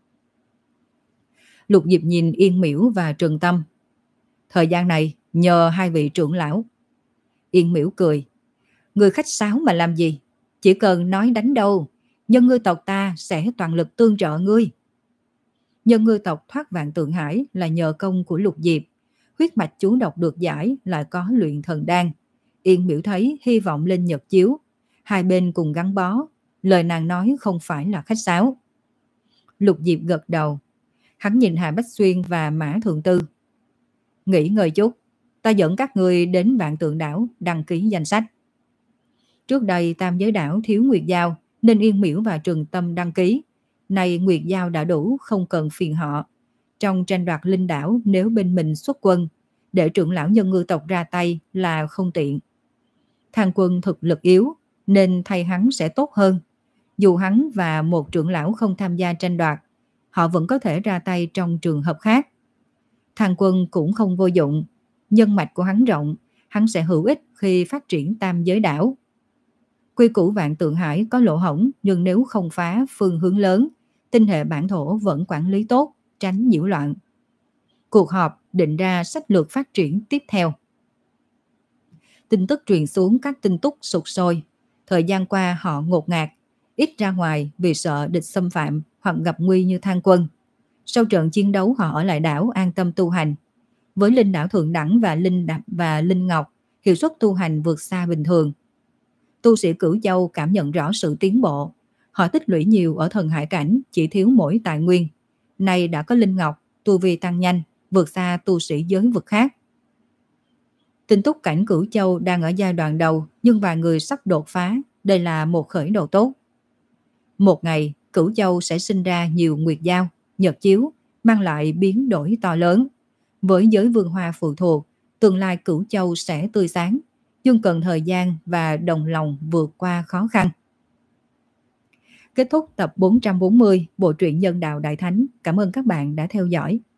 Lục Diệp nhìn Yên Miễu và Trừng Tâm. Thời gian này nhờ hai vị trưởng lão. Yên Miễu cười. Người khách sáo mà làm gì? Chỉ cần nói đánh đâu, nhân ngư tộc ta sẽ toàn lực tương trợ ngươi. Nhân ngư tộc thoát Vạn Tượng Hải là nhờ công của Lục Diệp. Huyết mạch chú độc được giải lại có luyện thần đan. Yên Miễu thấy hy vọng lên nhật chiếu. Hai bên cùng gắn bó. Lời nàng nói không phải là khách sáo. Lục Diệp gật đầu. Hắn nhìn Hà Bách Xuyên và Mã Thượng Tư. Nghỉ ngơi chút. Ta dẫn các người đến Vạn Tượng đảo đăng ký danh sách. Trước đây tam giới đảo thiếu Nguyệt Giao nên Yên Miễu và Trừng Tâm đăng ký. Nay Nguyệt Giao đã đủ, không cần phiền họ. Trong tranh đoạt linh đảo, nếu bên mình xuất quân, để trưởng lão nhân ngư tộc ra tay là không tiện. Thang Quân thực lực yếu nên thay hắn sẽ tốt hơn. Dù hắn và một trưởng lão không tham gia tranh đoạt, họ vẫn có thể ra tay trong trường hợp khác. Thang Quân cũng không vô dụng. Nhân mạch của hắn rộng, hắn sẽ hữu ích khi phát triển tam giới đảo. Quy củ Vạn Tượng Hải có lỗ hổng, nhưng nếu không phá phương hướng lớn, tinh hệ bản thổ vẫn quản lý tốt, tránh nhiễu loạn. Cuộc họp định ra sách lược phát triển tiếp theo. Tin tức truyền xuống các tin tức sục sôi. Thời gian qua họ ngột ngạt, ít ra ngoài vì sợ địch xâm phạm hoặc gặp nguy như Thang Quân. Sau trận chiến đấu họ ở lại đảo an tâm tu hành. Với linh đảo Thượng Đẳng và linh đạp và linh ngọc, hiệu suất tu hành vượt xa bình thường. Tu sĩ Cửu Châu cảm nhận rõ sự tiến bộ. Họ tích lũy nhiều ở thần hải cảnh, chỉ thiếu mỗi tài nguyên. Nay đã có linh ngọc, tu vi tăng nhanh, vượt xa tu sĩ giới vực khác. Tin tức cảnh Cửu Châu đang ở giai đoạn đầu, nhưng vài người sắp đột phá. Đây là một khởi đầu tốt. Một ngày, Cửu Châu sẽ sinh ra nhiều Nguyệt Giao, nhật chiếu, mang lại biến đổi to lớn. Với giới vương hoa phụ thuộc, tương lai Cửu Châu sẽ tươi sáng, nhưng cần thời gian và đồng lòng vượt qua khó khăn. Kết thúc tập bốn trăm bốn mươi Bộ truyện Nhân Đạo Đại Thánh. Cảm ơn các bạn đã theo dõi.